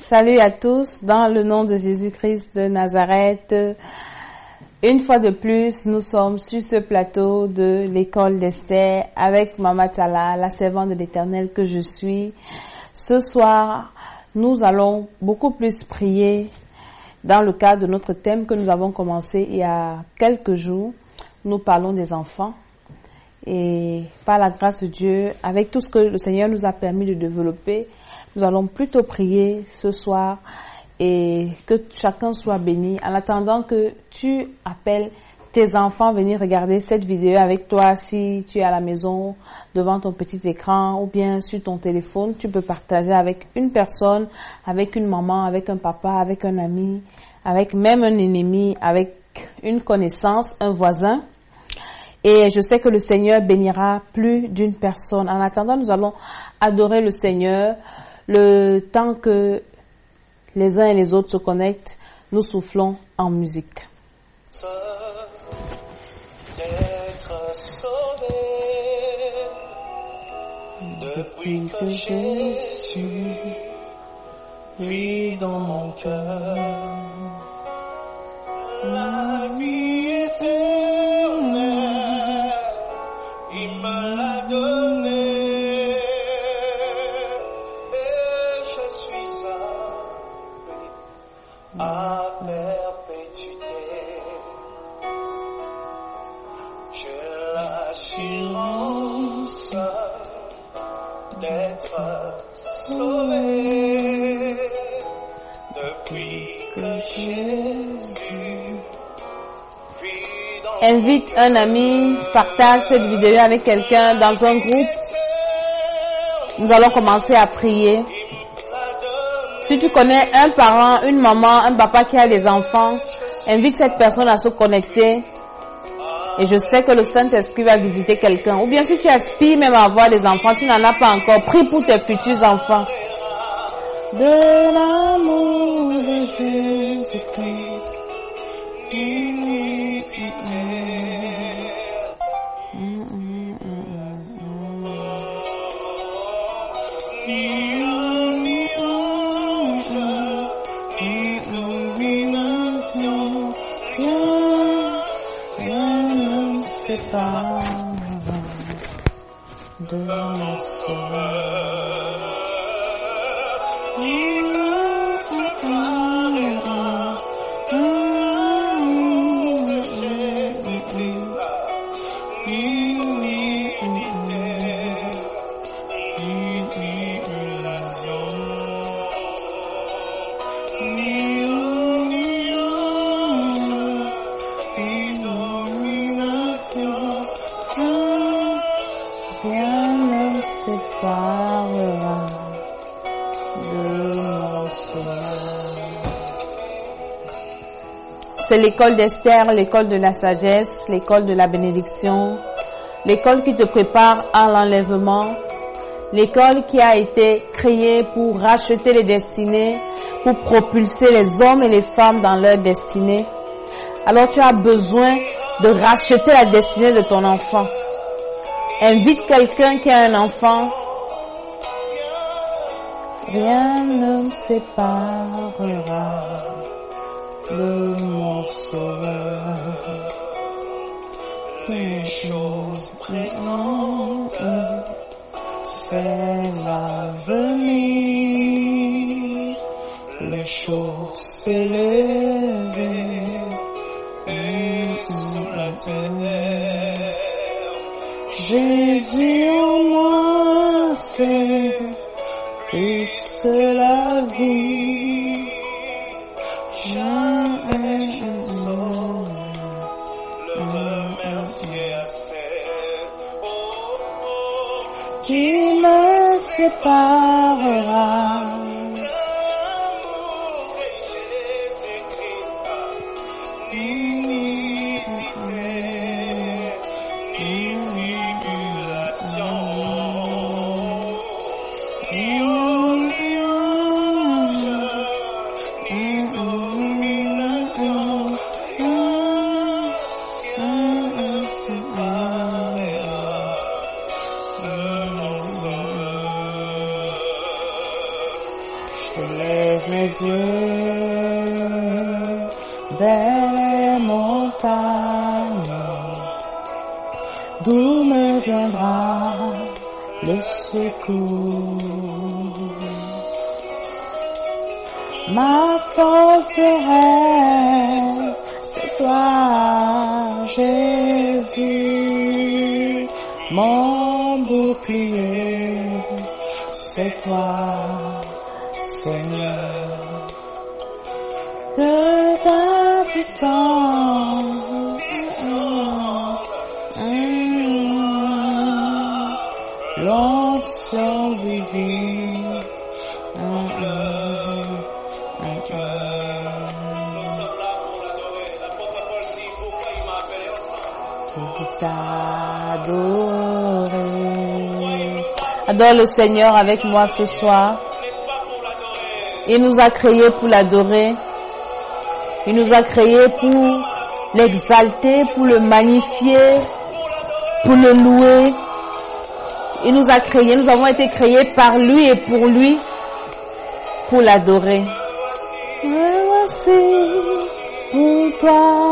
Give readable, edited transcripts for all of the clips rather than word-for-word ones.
Salut à tous, dans le nom de Jésus-Christ de Nazareth. Une fois de plus, nous sommes sur ce plateau de l'école d'Esther avec Mama Tala, la servante de l'Éternel que je suis. Ce soir, nous allons beaucoup plus prier dans le cadre de notre thème que nous avons commencé il y a quelques jours. Nous parlons des enfants et par la grâce de Dieu, avec tout ce que le Seigneur nous a permis de développer, nous allons plutôt prier ce soir et que chacun soit béni. En attendant que tu appelles tes enfants à venir regarder cette vidéo avec toi, si tu es à la maison devant ton petit écran ou bien sur ton téléphone, tu peux partager avec une personne, avec une maman, avec un papa, avec un ami, avec même un ennemi, avec une connaissance, un voisin. Et je sais que le Seigneur bénira plus d'une personne. En attendant, nous allons adorer le Seigneur. Le temps que les uns et les autres se connectent, nous soufflons en musique. D'être sauvé depuis que Jésus vit dans mon cœur. La vie éternelle, il me l'a donnée. À perpétuité, j'ai l'assurance d'être sauvé depuis que Jésus vit dans Invite un ami, partage cette vidéo avec quelqu'un dans un groupe. Nous allons commencer à prier. Si tu connais un parent, une maman, un papa qui a des enfants, invite cette personne à se connecter. Et je sais que le Saint-Esprit va visiter quelqu'un. Ou bien si tu aspires même à avoir des enfants, tu n'en as pas encore, prie pour tes futurs enfants. De l'amour de Jésus-Christ. De mon sauveur, C'est l'école d'Esther, l'école de la sagesse, l'école de la bénédiction, l'école qui te prépare à l'enlèvement, l'école qui a été créée pour racheter les destinées, pour propulser les hommes et les femmes dans leur destinée. Alors tu as besoin de racheter la destinée de ton enfant. Invite quelqu'un qui a un enfant. Rien ne me séparera de mon sauveur. les choses présentes, c'est l'avenir, les choses élevées et sous la terre. Jésus en moi, c'est plus la vie. Jamais je ne saurais le remercier assez. Qui me séparera de l'amour de Jésus-Christ? Iniquité, tribulation, Je lève mes yeux vers les montagnes, d'où me viendra le secours. Ma forteresse, c'est toi, Jésus, mon bouclier, c'est toi, Seigneur. De ta puissance, l'onction divine, pour t'adorer. Adore le Seigneur avec moi ce soir. Il nous a créés pour l'adorer. Il nous a créés pour l'exalter, pour le magnifier, pour le louer. Il nous a créés, nous avons été créés par lui et pour l'adorer. Me voici pour toi.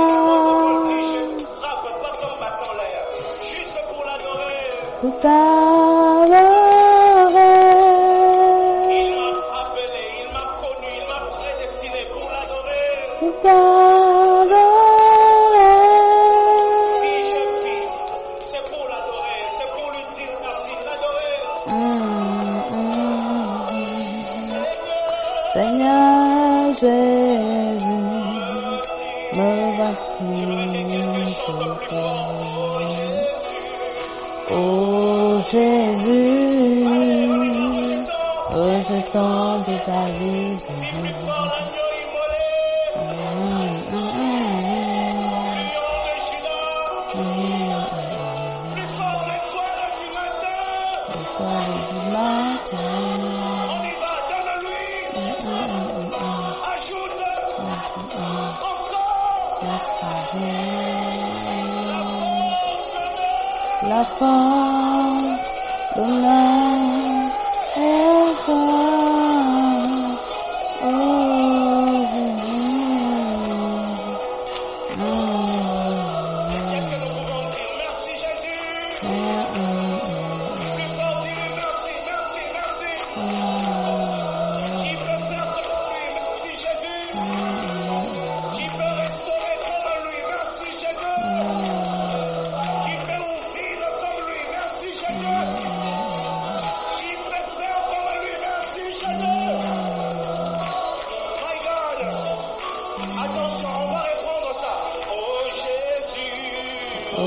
Pour t'adorer. Il m'a appelé, il m'a connu, il m'a prédestiné pour l'adorer. Pour t'adorer. Si je vis, c'est pour l'adorer, c'est pour lui dire merci, l'adorer. Seigneur Jésus, me voici pour toi. Oh Jésus, rejetant de ta vie. L'étoile du matin. On y va, donne-lui. Ajoute encore. La sagesse, la force, l'honneur et gloire. Oh, Est-ce que nous pouvons dire merci Jésus? Plus fort, dis merci, merci, merci. Qui peut faire comme lui? Merci Jésus. Qui peut restaurer comme lui? Merci Jésus. Qui peut ouvrir comme lui? Merci Jésus. Qui peut faire comme lui? Merci Jésus. My God. Attention, on va répondre ça. Oh Jésus. oh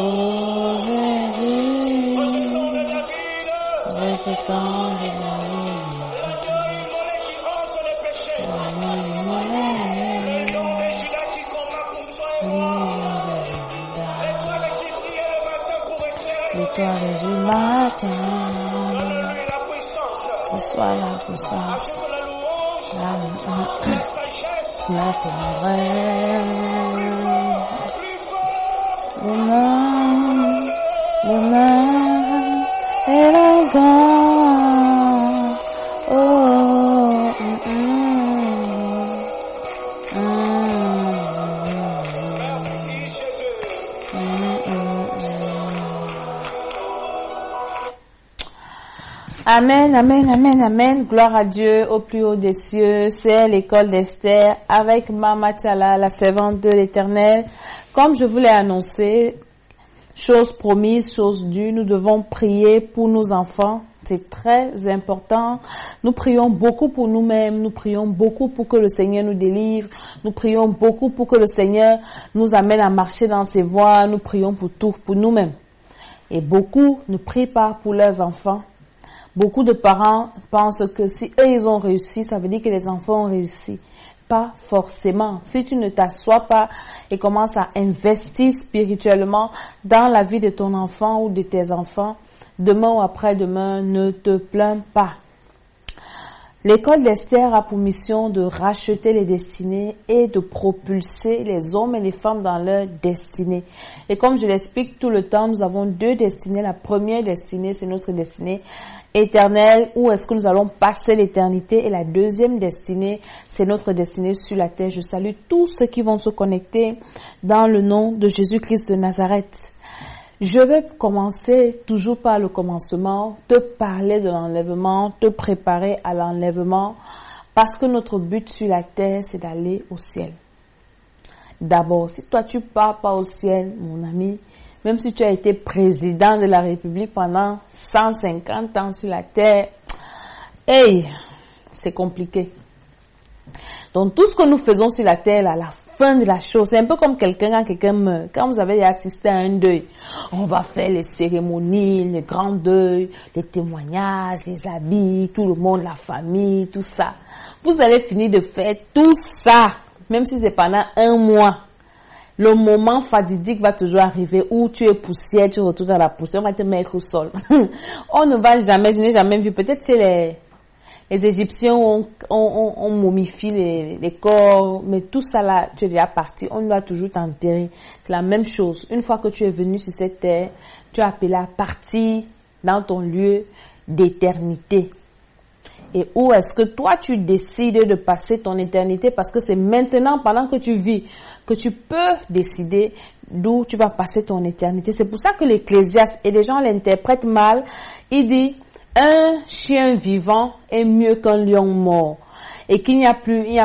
Oh, Jésus, c'est le nom de David. rejetant de la vie. Le lion immolé qui ôte les péchés. Le lion de Judas qui combat pour toi et moi. L'étoile qui brillait le matin pour éclairer. L'étoile du matin, Donne-lui la puissance. reçois la puissance, Ajoute la louange. la La sagesse. tendresse, Plus fort. l'honneur et la gloire. Oh, Merci Jésus. Amen, amen, amen, amen. Gloire à Dieu au plus haut des cieux. C'est l'école d'Esther avec Mama Tiala, la servante de l'Éternel. Comme je vous l'ai annoncé, chose promise, chose due, nous devons prier pour nos enfants. C'est très important. Nous prions beaucoup pour nous-mêmes. Nous prions beaucoup pour que le Seigneur nous délivre. Nous prions beaucoup pour que le Seigneur nous amène à marcher dans ses voies. Nous prions pour tout, pour nous-mêmes. Et beaucoup ne prient pas pour leurs enfants. Beaucoup de parents pensent que si eux ils ont réussi, ça veut dire que les enfants ont réussi. Pas forcément. Si tu ne t'assois pas et commences à investir spirituellement dans la vie de ton enfant ou de tes enfants, demain ou après-demain, ne te plains pas. L'école d'Esther a pour mission de racheter les destinées et de propulser les hommes et les femmes dans leur destinée. Et comme je l'explique tout le temps, nous avons 2 destinées. La première destinée, c'est notre destinée éternelle, où est-ce que nous allons passer l'éternité. Et la deuxième destinée, c'est notre destinée sur la terre. Je salue tous ceux qui vont se connecter dans le nom de Jésus-Christ de Nazareth. Je vais commencer toujours par le commencement, te parler de l'enlèvement, te préparer à l'enlèvement, parce que notre but sur la terre, c'est d'aller au ciel. D'abord, si toi tu pars pas au ciel, mon ami, même si tu as été président de la République pendant 150 ans sur la terre, hey, c'est compliqué. Donc tout ce que nous faisons sur la terre, à la fin de la chose, c'est un peu comme quand quelqu'un meurt. Quand vous avez assisté à un deuil, on va faire les cérémonies, les grands deuils, les témoignages, les habits, tout le monde, la famille, tout ça. Vous allez finir de faire tout ça, même si c'est pendant 1 mois. Le moment fatidique va toujours arriver où tu es poussière, tu retournes à la poussière, on va te mettre au sol. On ne va jamais, je n'ai jamais vu, peut-être c'est les Égyptiens ont momifié les corps, mais tout ça là, tu es déjà parti, on doit toujours t'enterrer. C'est la même chose. Une fois que tu es venu sur cette terre, tu es appelé à partir dans ton lieu d'éternité. Et où est-ce que toi tu décides de passer ton éternité, parce que c'est maintenant, pendant que tu vis, que tu peux décider d'où tu vas passer ton éternité. C'est pour ça que l'Ecclésiaste, et les gens l'interprètent mal, il dit un chien vivant est mieux qu'un lion mort, et qu'il n'y a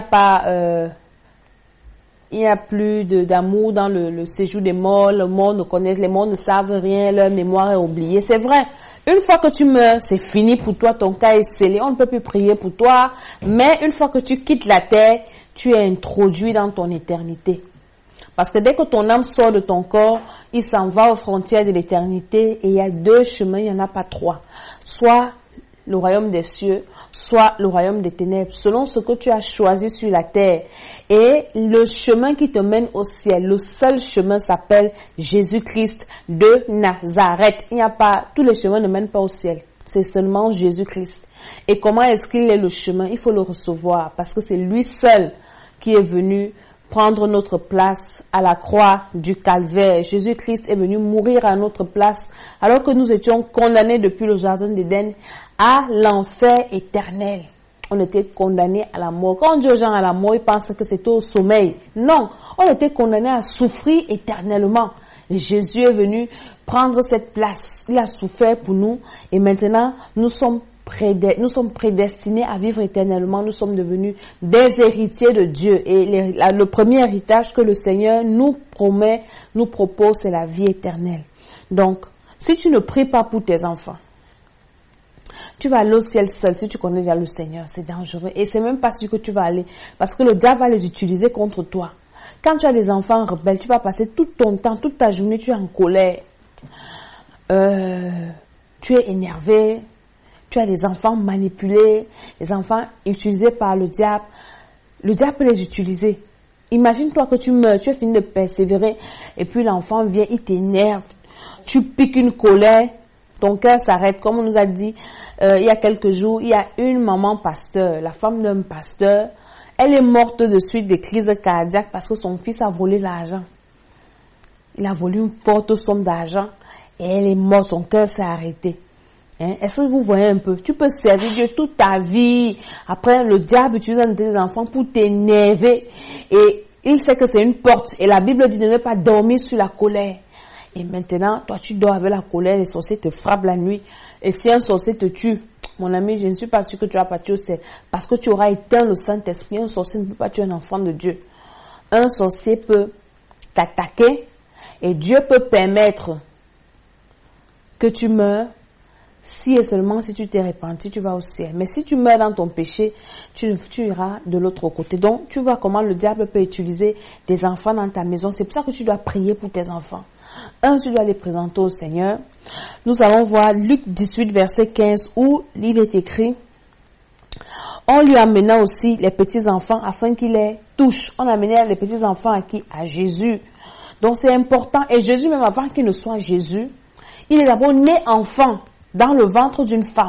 plus d'amour dans le séjour des morts. Les morts ne savent rien, leur mémoire est oubliée. C'est vrai. Une fois que tu meurs, c'est fini pour toi, ton cas est scellé, on ne peut plus prier pour toi, mais une fois que tu quittes la terre, tu es introduit dans ton éternité. Parce que dès que ton âme sort de ton corps, il s'en va aux frontières de l'éternité, et il y a 2 chemins, il n'y en a pas 3. Soit le royaume des cieux, soit le royaume des ténèbres, selon ce que tu as choisi sur la terre. Et le chemin qui te mène au ciel, le seul chemin s'appelle Jésus-Christ de Nazareth. Il n'y a pas, tous les chemins ne mènent pas au ciel. C'est seulement Jésus-Christ. Et comment est-ce qu'il est le chemin? Il faut le recevoir, parce que c'est lui seul qui est venu prendre notre place à la croix du calvaire. Jésus-Christ est venu mourir à notre place, alors que nous étions condamnés depuis le jardin d'Éden à l'enfer éternel. On était condamnés à la mort. Quand on dit aux gens à la mort, ils pensent que c'était au sommeil. Non, on était condamnés à souffrir éternellement. Et Jésus est venu prendre cette place. Il a souffert pour nous, et maintenant nous sommes prédestinés à vivre éternellement. Nous sommes devenus des héritiers de Dieu. Et le premier héritage que le Seigneur nous propose, c'est la vie éternelle. Donc, si tu ne pries pas pour tes enfants, tu vas aller au ciel seul. Si tu connais déjà le Seigneur, c'est dangereux. Et c'est même pas sûr que tu vas aller, parce que le diable va les utiliser contre toi. Quand tu as des enfants rebelles, tu vas passer tout ton temps, toute ta journée, tu es en colère. Tu es énervé. Tu as des enfants manipulés, des enfants utilisés par le diable. Le diable peut les utiliser. Imagine-toi que tu meurs, tu as fini de persévérer, et puis l'enfant vient, il t'énerve. Tu piques une colère, ton cœur s'arrête. Comme on nous a dit il y a quelques jours, il y a une maman pasteur, la femme d'un pasteur. Elle est morte de suite des crises cardiaques parce que son fils a volé l'argent. Il a volé une forte somme d'argent et elle est morte, son cœur s'est arrêté. Est-ce que vous voyez un peu? Tu peux servir Dieu toute ta vie. Après, le diable utilise un de tes enfants pour t'énerver. Et il sait que c'est une porte. Et la Bible dit de ne pas dormir sur la colère. Et maintenant, toi, tu dors avec la colère. Les sorciers te frappent la nuit. Et si un sorcier te tue, mon ami, je ne suis pas sûr que tu vas partir au ciel. Parce que tu auras éteint le Saint-Esprit. Un sorcier ne peut pas tuer un enfant de Dieu. Un sorcier peut t'attaquer. Et Dieu peut permettre que tu meurs. Si et seulement si tu t'es repenti, tu vas au ciel. Mais si tu meurs dans ton péché, tu iras de l'autre côté. Donc, tu vois comment le diable peut utiliser des enfants dans ta maison. C'est pour ça que tu dois prier pour tes enfants. Tu dois les présenter au Seigneur. Nous allons voir Luc 18, verset 15, où il est écrit: on lui amena aussi les petits-enfants afin qu'il les touche. On amenait les petits-enfants à qui? À Jésus. Donc, c'est important. Et Jésus, même avant qu'il ne soit Jésus, il est d'abord né enfant dans le ventre d'une femme.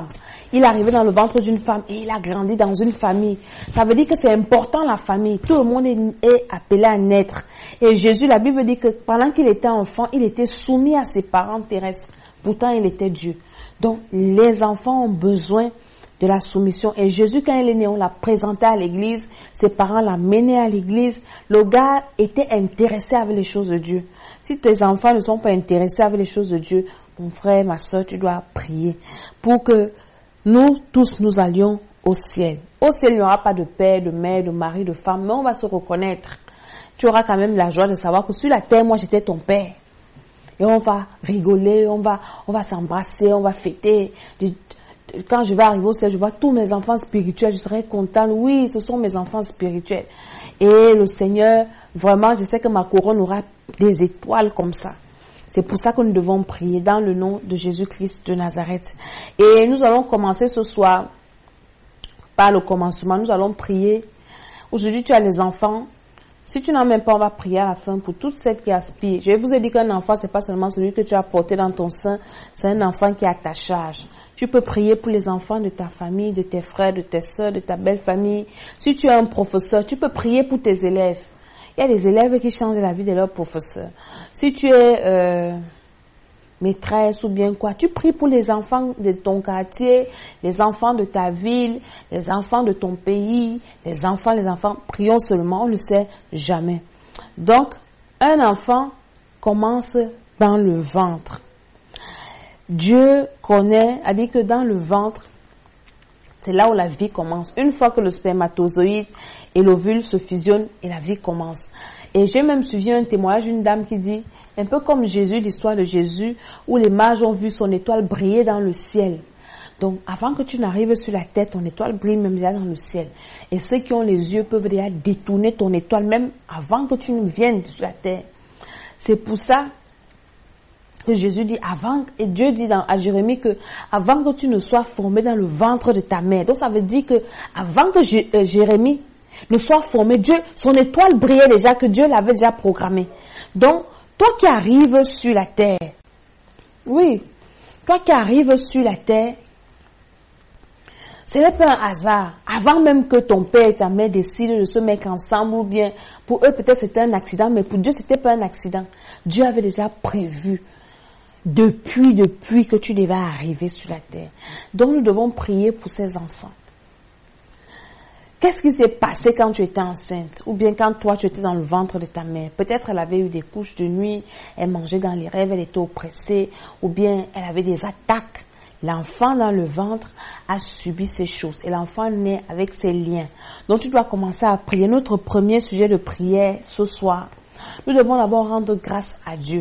il est arrivé dans le ventre d'une femme et il a grandi dans une famille. Ça veut dire que c'est important la famille. Tout le monde est appelé à naître. Et Jésus, la Bible dit que pendant qu'il était enfant, il était soumis à ses parents terrestres. Pourtant, il était Dieu. Donc, les enfants ont besoin de la soumission. Et Jésus, quand il est né, on l'a présenté à l'église. Ses parents l'ont mené à l'église. Le gars était intéressé avec les choses de Dieu. Si tes enfants ne sont pas intéressés avec les choses de Dieu, mon frère, ma soeur, tu dois prier pour que nous tous, nous allions au ciel. Au ciel, il n'y aura pas de père, de mère, de mari, de femme, mais on va se reconnaître. Tu auras quand même la joie de savoir que sur la terre, moi, j'étais ton père. Et on va rigoler, on va s'embrasser, on va fêter. Quand je vais arriver au ciel, je vois tous mes enfants spirituels, je serai contente. Oui, ce sont mes enfants spirituels. Et le Seigneur, vraiment, je sais que ma couronne aura des étoiles comme ça. C'est pour ça que nous devons prier dans le nom de Jésus-Christ de Nazareth. Et nous allons commencer ce soir par le commencement. Nous allons prier. Aujourd'hui, tu as les enfants. Si tu n'en as même pas, on va prier à la fin pour toutes celles qui aspirent. Je vous ai dit qu'un enfant, c'est pas seulement celui que tu as porté dans ton sein, c'est un enfant qui est à ta charge. Tu peux prier pour les enfants de ta famille, de tes frères, de tes sœurs, de ta belle famille. Si tu es un professeur, tu peux prier pour tes élèves. Il y a des élèves qui changent la vie de leurs professeurs. Si tu es maîtresse ou bien quoi, tu pries pour les enfants de ton quartier, les enfants de ta ville, les enfants de ton pays, les enfants, prions seulement, on ne sait jamais. Donc, un enfant commence dans le ventre. Dieu connaît, a dit que dans le ventre, c'est là où la vie commence. Une fois que le spermatozoïde et l'ovule se fusionnent et la vie commence. Et j'ai même suivi un témoignage d'une dame qui dit, un peu comme Jésus, l'histoire de Jésus, où les mages ont vu son étoile briller dans le ciel. Donc, avant que tu n'arrives sur la terre, ton étoile brille même déjà dans le ciel. Et ceux qui ont les yeux peuvent déjà détourner ton étoile même avant que tu ne viennes sur la terre. C'est pour ça que Jésus dit et Dieu dit à Jérémie que avant que tu ne sois formé dans le ventre de ta mère. Donc, ça veut dire que avant que Jérémie ne soit formé, son étoile brillait déjà, que Dieu l'avait déjà programmé. Donc, toi qui arrives sur la terre, oui, toi qui arrives sur la terre, ce n'est pas un hasard. Avant même que ton père et ta mère décident de se mettre ensemble, ou bien pour eux peut-être c'était un accident, mais pour Dieu c'était pas un accident. Dieu avait déjà prévu depuis que tu devais arriver sur la terre. Donc nous devons prier pour ces enfants. Qu'est-ce qui s'est passé quand tu étais enceinte? Ou bien quand toi, tu étais dans le ventre de ta mère? Peut-être elle avait eu des couches de nuit, elle mangeait dans les rêves, elle était oppressée, ou bien elle avait des attaques. L'enfant dans le ventre a subi ces choses et l'enfant naît avec ses liens. Donc tu dois commencer à prier. Notre premier sujet de prière ce soir, nous devons d'abord rendre grâce à Dieu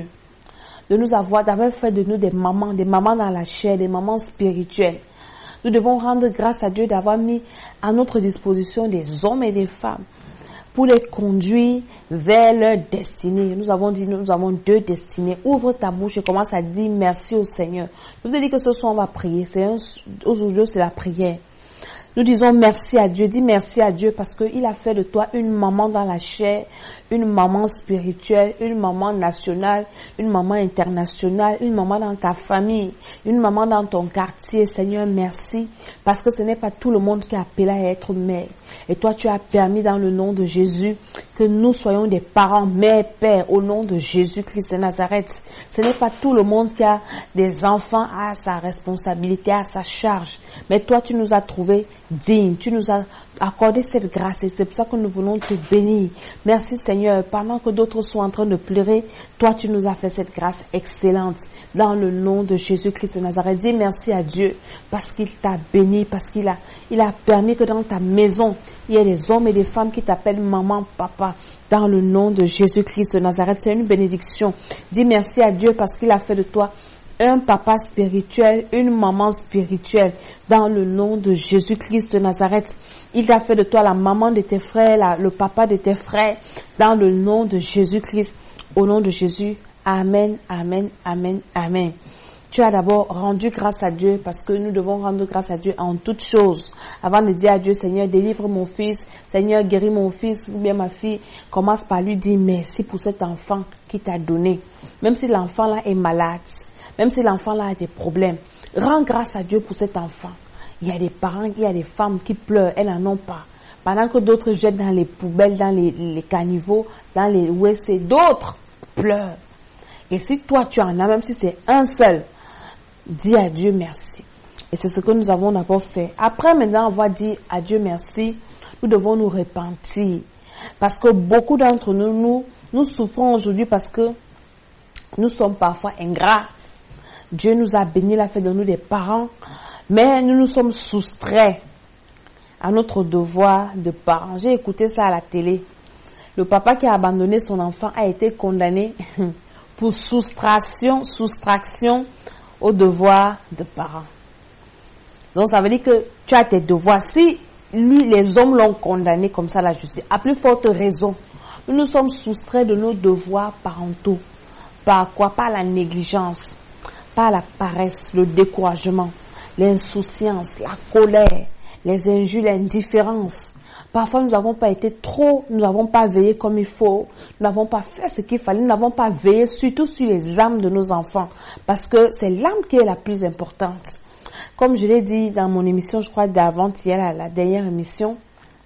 d'avoir fait de nous des mamans dans la chair, des mamans spirituelles. Nous devons rendre grâce à Dieu d'avoir mis à notre disposition des hommes et des femmes pour les conduire vers leur destinée. Nous avons dit, nous avons 2 destinées. Ouvre ta bouche et commence à dire merci au Seigneur. Je vous ai dit que ce soir on va prier. Aujourd'hui c'est la prière. Nous disons merci à Dieu. Dis merci à Dieu parce qu'il a fait de toi une maman dans la chair, une maman spirituelle, une maman nationale, une maman internationale, une maman dans ta famille, une maman dans ton quartier. Seigneur, merci parce que ce n'est pas tout le monde qui est appelé à être mère. Et toi, tu as permis dans le nom de Jésus que nous soyons des parents, mères, pères, au nom de Jésus-Christ de Nazareth. Ce n'est pas tout le monde qui a des enfants à sa responsabilité, à sa charge. Mais toi, tu nous as trouvés dignes. Tu nous as accordé cette grâce et c'est pour ça que nous voulons te bénir. Merci Seigneur. Pendant que d'autres sont en train de pleurer, toi, tu nous as fait cette grâce excellente. Dans le nom de Jésus-Christ de Nazareth, dis merci à Dieu parce qu'il t'a béni, parce qu'il a permis que dans ta maison, il y ait des hommes et des femmes qui t'appellent maman, papa. Dans le nom de Jésus-Christ de Nazareth, c'est une bénédiction. Dis merci à Dieu parce qu'il a fait de toi un papa spirituel, une maman spirituelle, dans le nom de Jésus-Christ de Nazareth. Il a fait de toi la maman de tes frères, le papa de tes frères, dans le nom de Jésus-Christ. Au nom de Jésus, amen, amen, amen, amen. Tu as d'abord rendu grâce à Dieu parce que nous devons rendre grâce à Dieu en toutes choses. Avant de dire à Dieu, Seigneur, délivre mon fils, Seigneur, guéris mon fils ou bien ma fille, commence par lui dire merci pour cet enfant qui t'a donné. Même si l'enfant là est malade, même si l'enfant là a des problèmes, rends grâce à Dieu pour cet enfant. Il y a des parents, il y a des femmes qui pleurent, elles n'en ont pas. Pendant que d'autres jettent dans les poubelles, dans les caniveaux, dans les WC, d'autres pleurent. Et si toi tu en as, même si c'est un seul, dis à Dieu merci. Et c'est ce que nous avons d'abord fait. Après maintenant avoir dit à Dieu merci, nous devons nous repentir. Parce que beaucoup d'entre nous souffrons aujourd'hui parce que nous sommes parfois ingrats. Dieu nous a bénis, il a fait de nous des parents, mais nous nous sommes soustraits à notre devoir de parents. J'ai écouté ça à la télé. Le papa qui a abandonné son enfant a été condamné pour soustraction au devoir de parents. Donc ça veut dire que tu as tes devoirs. Si lui, les hommes l'ont condamné comme ça à la justice, à plus forte raison, nous nous sommes soustraits de nos devoirs parentaux. Par quoi? Par la négligence, par la paresse, le découragement, l'insouciance, la colère, les injures, l'indifférence. Parfois, nous n'avons pas veillé comme il faut, nous n'avons pas fait ce qu'il fallait, nous n'avons pas veillé surtout sur les âmes de nos enfants, parce que c'est l'âme qui est la plus importante. Comme je l'ai dit dans mon émission, je crois d'avant-hier, la dernière émission,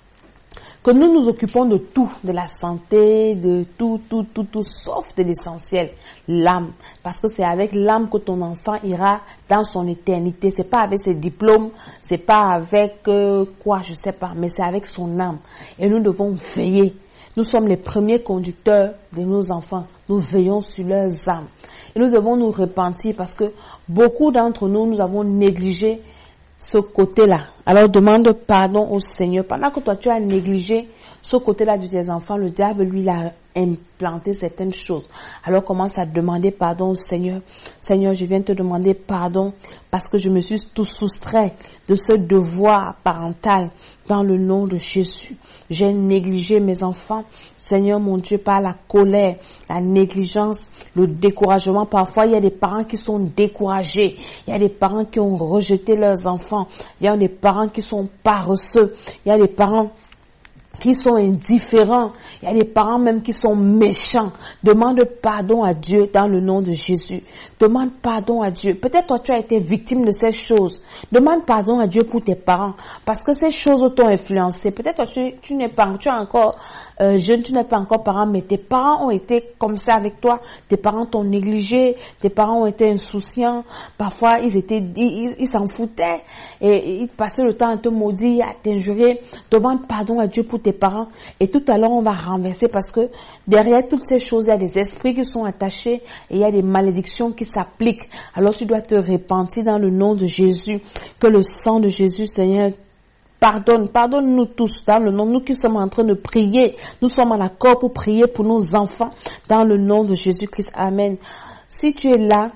que nous nous occupons de tout, de la santé, de tout, sauf de l'essentiel, l'âme. Parce que c'est avec l'âme que ton enfant ira dans son éternité. C'est pas avec ses diplômes, c'est pas avec quoi, je sais pas, mais c'est avec son âme. Et nous devons veiller. Nous sommes les premiers conducteurs de nos enfants. Nous veillons sur leurs âmes. Et nous devons nous repentir parce que beaucoup d'entre nous, nous avons négligé ce côté-là. Alors demande pardon au Seigneur. Pendant que toi tu as négligé ce côté-là de tes enfants, le diable lui a implanté certaines choses. Alors commence à demander pardon au Seigneur. Seigneur, je viens te demander pardon parce que je me suis tout soustrait de ce devoir parental dans le nom de Jésus. J'ai négligé mes enfants. Seigneur mon Dieu, par la colère, la négligence, le découragement. Parfois, il y a des parents qui sont découragés. Il y a des parents qui ont rejeté leurs enfants. Il y a des parents qui sont paresseux. Il y a des parents qui sont indifférents. Il y a des parents même qui sont méchants. Demande pardon à Dieu dans le nom de Jésus. Demande pardon à Dieu. Peut-être toi tu as été victime de ces choses. Demande pardon à Dieu pour tes parents parce que ces choses t'ont influencé. Peut-être toi tu n'es pas, tu es encore jeune, tu n'es pas encore parent, mais tes parents ont été comme ça avec toi. Tes parents t'ont négligé. Tes parents ont été insouciants. Parfois ils s'en foutaient et ils passaient le temps à te maudire, à t'injurer. Demande pardon à Dieu pour tes parents. Et tout à l'heure, on va renverser parce que derrière toutes ces choses, il y a des esprits qui sont attachés et il y a des malédictions qui s'appliquent. Alors tu dois te repentir dans le nom de Jésus. Que le sang de Jésus, Seigneur, pardonne-nous tous dans le nom. Nous qui sommes en train de prier, nous sommes en accord pour prier pour nos enfants dans le nom de Jésus-Christ. Amen. Si tu es là,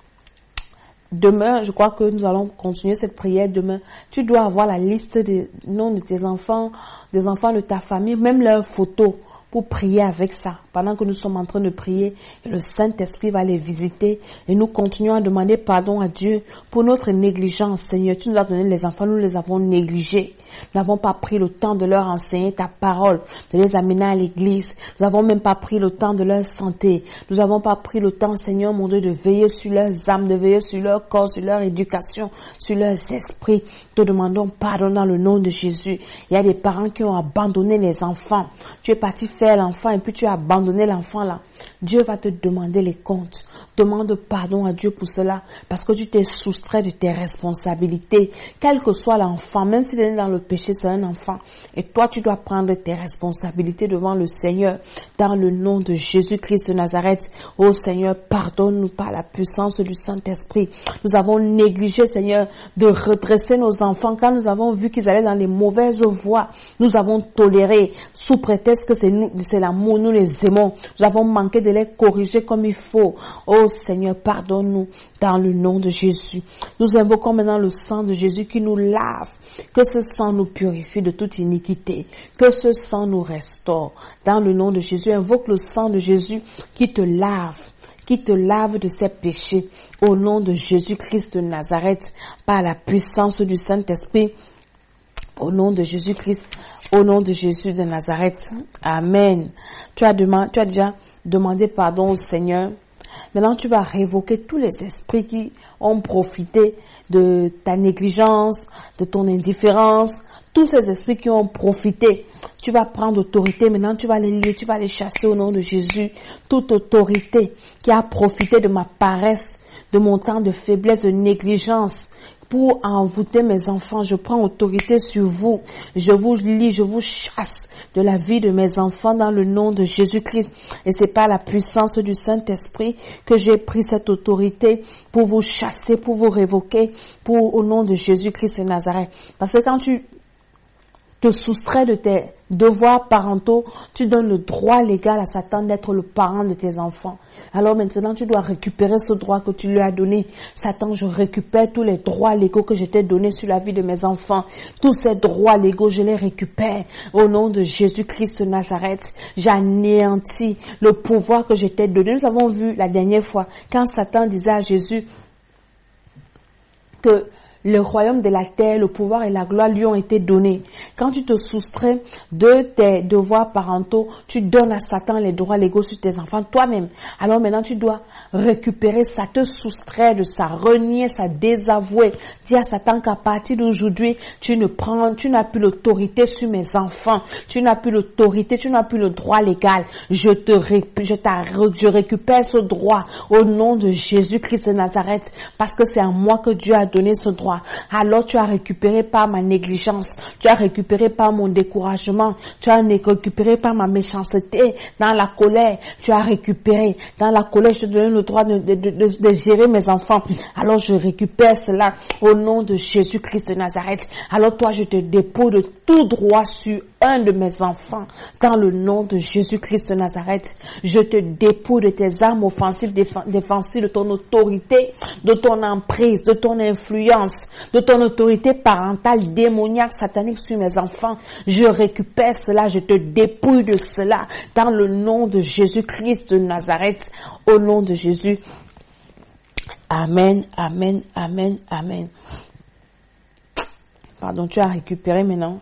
demain, je crois que nous allons continuer cette prière demain. Tu dois avoir la liste des noms de tes enfants, des enfants de ta famille, même leurs photos pour prier avec ça. Pendant que nous sommes en train de prier, et le Saint-Esprit va les visiter et nous continuons à demander pardon à Dieu pour notre négligence. Seigneur, tu nous as donné les enfants, nous les avons négligés. Nous n'avons pas pris le temps de leur enseigner ta parole, de les amener à l'église. Nous n'avons même pas pris le temps de leur santé. Nous n'avons pas pris le temps, Seigneur mon Dieu, de veiller sur leurs âmes, de veiller sur leur corps, sur leur éducation, sur leurs esprits. Te demandons pardon dans le nom de Jésus. Il y a des parents qui ont abandonné les enfants. Tu es parti faire l'enfant et puis tu as abandonné l'enfant là. Dieu va te demander les comptes. Demande pardon à Dieu pour cela parce que tu t'es soustrait de tes responsabilités. Quel que soit l'enfant, même s'il est dans le péché, c'est un enfant. Et toi, tu dois prendre tes responsabilités devant le Seigneur dans le nom de Jésus-Christ de Nazareth. Oh Seigneur, pardonne-nous par la puissance du Saint-Esprit. Nous avons négligé, Seigneur, de redresser nos enfants quand nous avons vu qu'ils allaient dans les mauvaises voies. Nous avons toléré sous prétexte que c'est l'amour, nous les aimons. Nous avons manqué de les corriger comme il faut. Oh Seigneur, pardonne-nous dans le nom de Jésus. Nous invoquons maintenant le sang de Jésus qui nous lave. Que ce sang nous purifie de toute iniquité. Que ce sang nous restaure. Dans le nom de Jésus, invoque le sang de Jésus qui te lave de ses péchés. Au nom de Jésus-Christ de Nazareth, par la puissance du Saint-Esprit. Au nom de Jésus-Christ, au nom de Jésus de Nazareth. Amen. Tu as déjà demandé pardon au Seigneur. Maintenant, tu vas révoquer tous les esprits qui ont profité de ta négligence, de ton indifférence, tous ces esprits qui ont profité. Tu vas prendre autorité, maintenant tu vas les lier, tu vas les chasser au nom de Jésus. Toute autorité qui a profité de ma paresse, de mon temps de faiblesse, de négligence, pour envoûter mes enfants, je prends autorité sur vous. Je vous lie, je vous chasse de la vie de mes enfants dans le nom de Jésus-Christ. Et c'est par la puissance du Saint-Esprit que j'ai pris cette autorité pour vous chasser, pour vous révoquer, au nom de Jésus-Christ de Nazareth. Parce que quand tu te soustrais de tes devoirs parentaux, tu donnes le droit légal à Satan d'être le parent de tes enfants. Alors maintenant, tu dois récupérer ce droit que tu lui as donné. Satan, je récupère tous les droits légaux que je t'ai donnés sur la vie de mes enfants. Tous ces droits légaux, je les récupère. Au nom de Jésus-Christ de Nazareth, j'anéantis le pouvoir que je t'ai donné. Nous avons vu la dernière fois, quand Satan disait à Jésus que le royaume de la terre, le pouvoir et la gloire lui ont été donnés. Quand tu te soustrais de tes devoirs parentaux, tu donnes à Satan les droits légaux sur tes enfants toi-même. Alors maintenant, tu dois récupérer ça, te soustraire de ça, renier ça, désavouer. Dis à Satan qu'à partir d'aujourd'hui, tu n'as plus l'autorité sur mes enfants. Tu n'as plus l'autorité, tu n'as plus le droit légal. Je récupère ce droit au nom de Jésus-Christ de Nazareth, parce que c'est à moi que Dieu a donné ce droit. Alors tu as récupéré par ma négligence, tu as récupéré par mon découragement, tu as récupéré par ma méchanceté, dans la colère, tu as récupéré. Dans la colère, je te donne le droit de gérer mes enfants. Alors je récupère cela au nom de Jésus-Christ de Nazareth. Alors toi, je te dépose de tout droit sur un de mes enfants. Dans le nom de Jésus-Christ de Nazareth, je te dépose de tes armes offensives, défensives, de ton autorité, de ton emprise, de ton influence, de ton autorité parentale, démoniaque, satanique sur mes enfants. Je récupère cela, je te dépouille de cela dans le nom de Jésus-Christ de Nazareth, au nom de Jésus. Amen, amen, amen, amen. Pardon, tu as récupéré maintenant.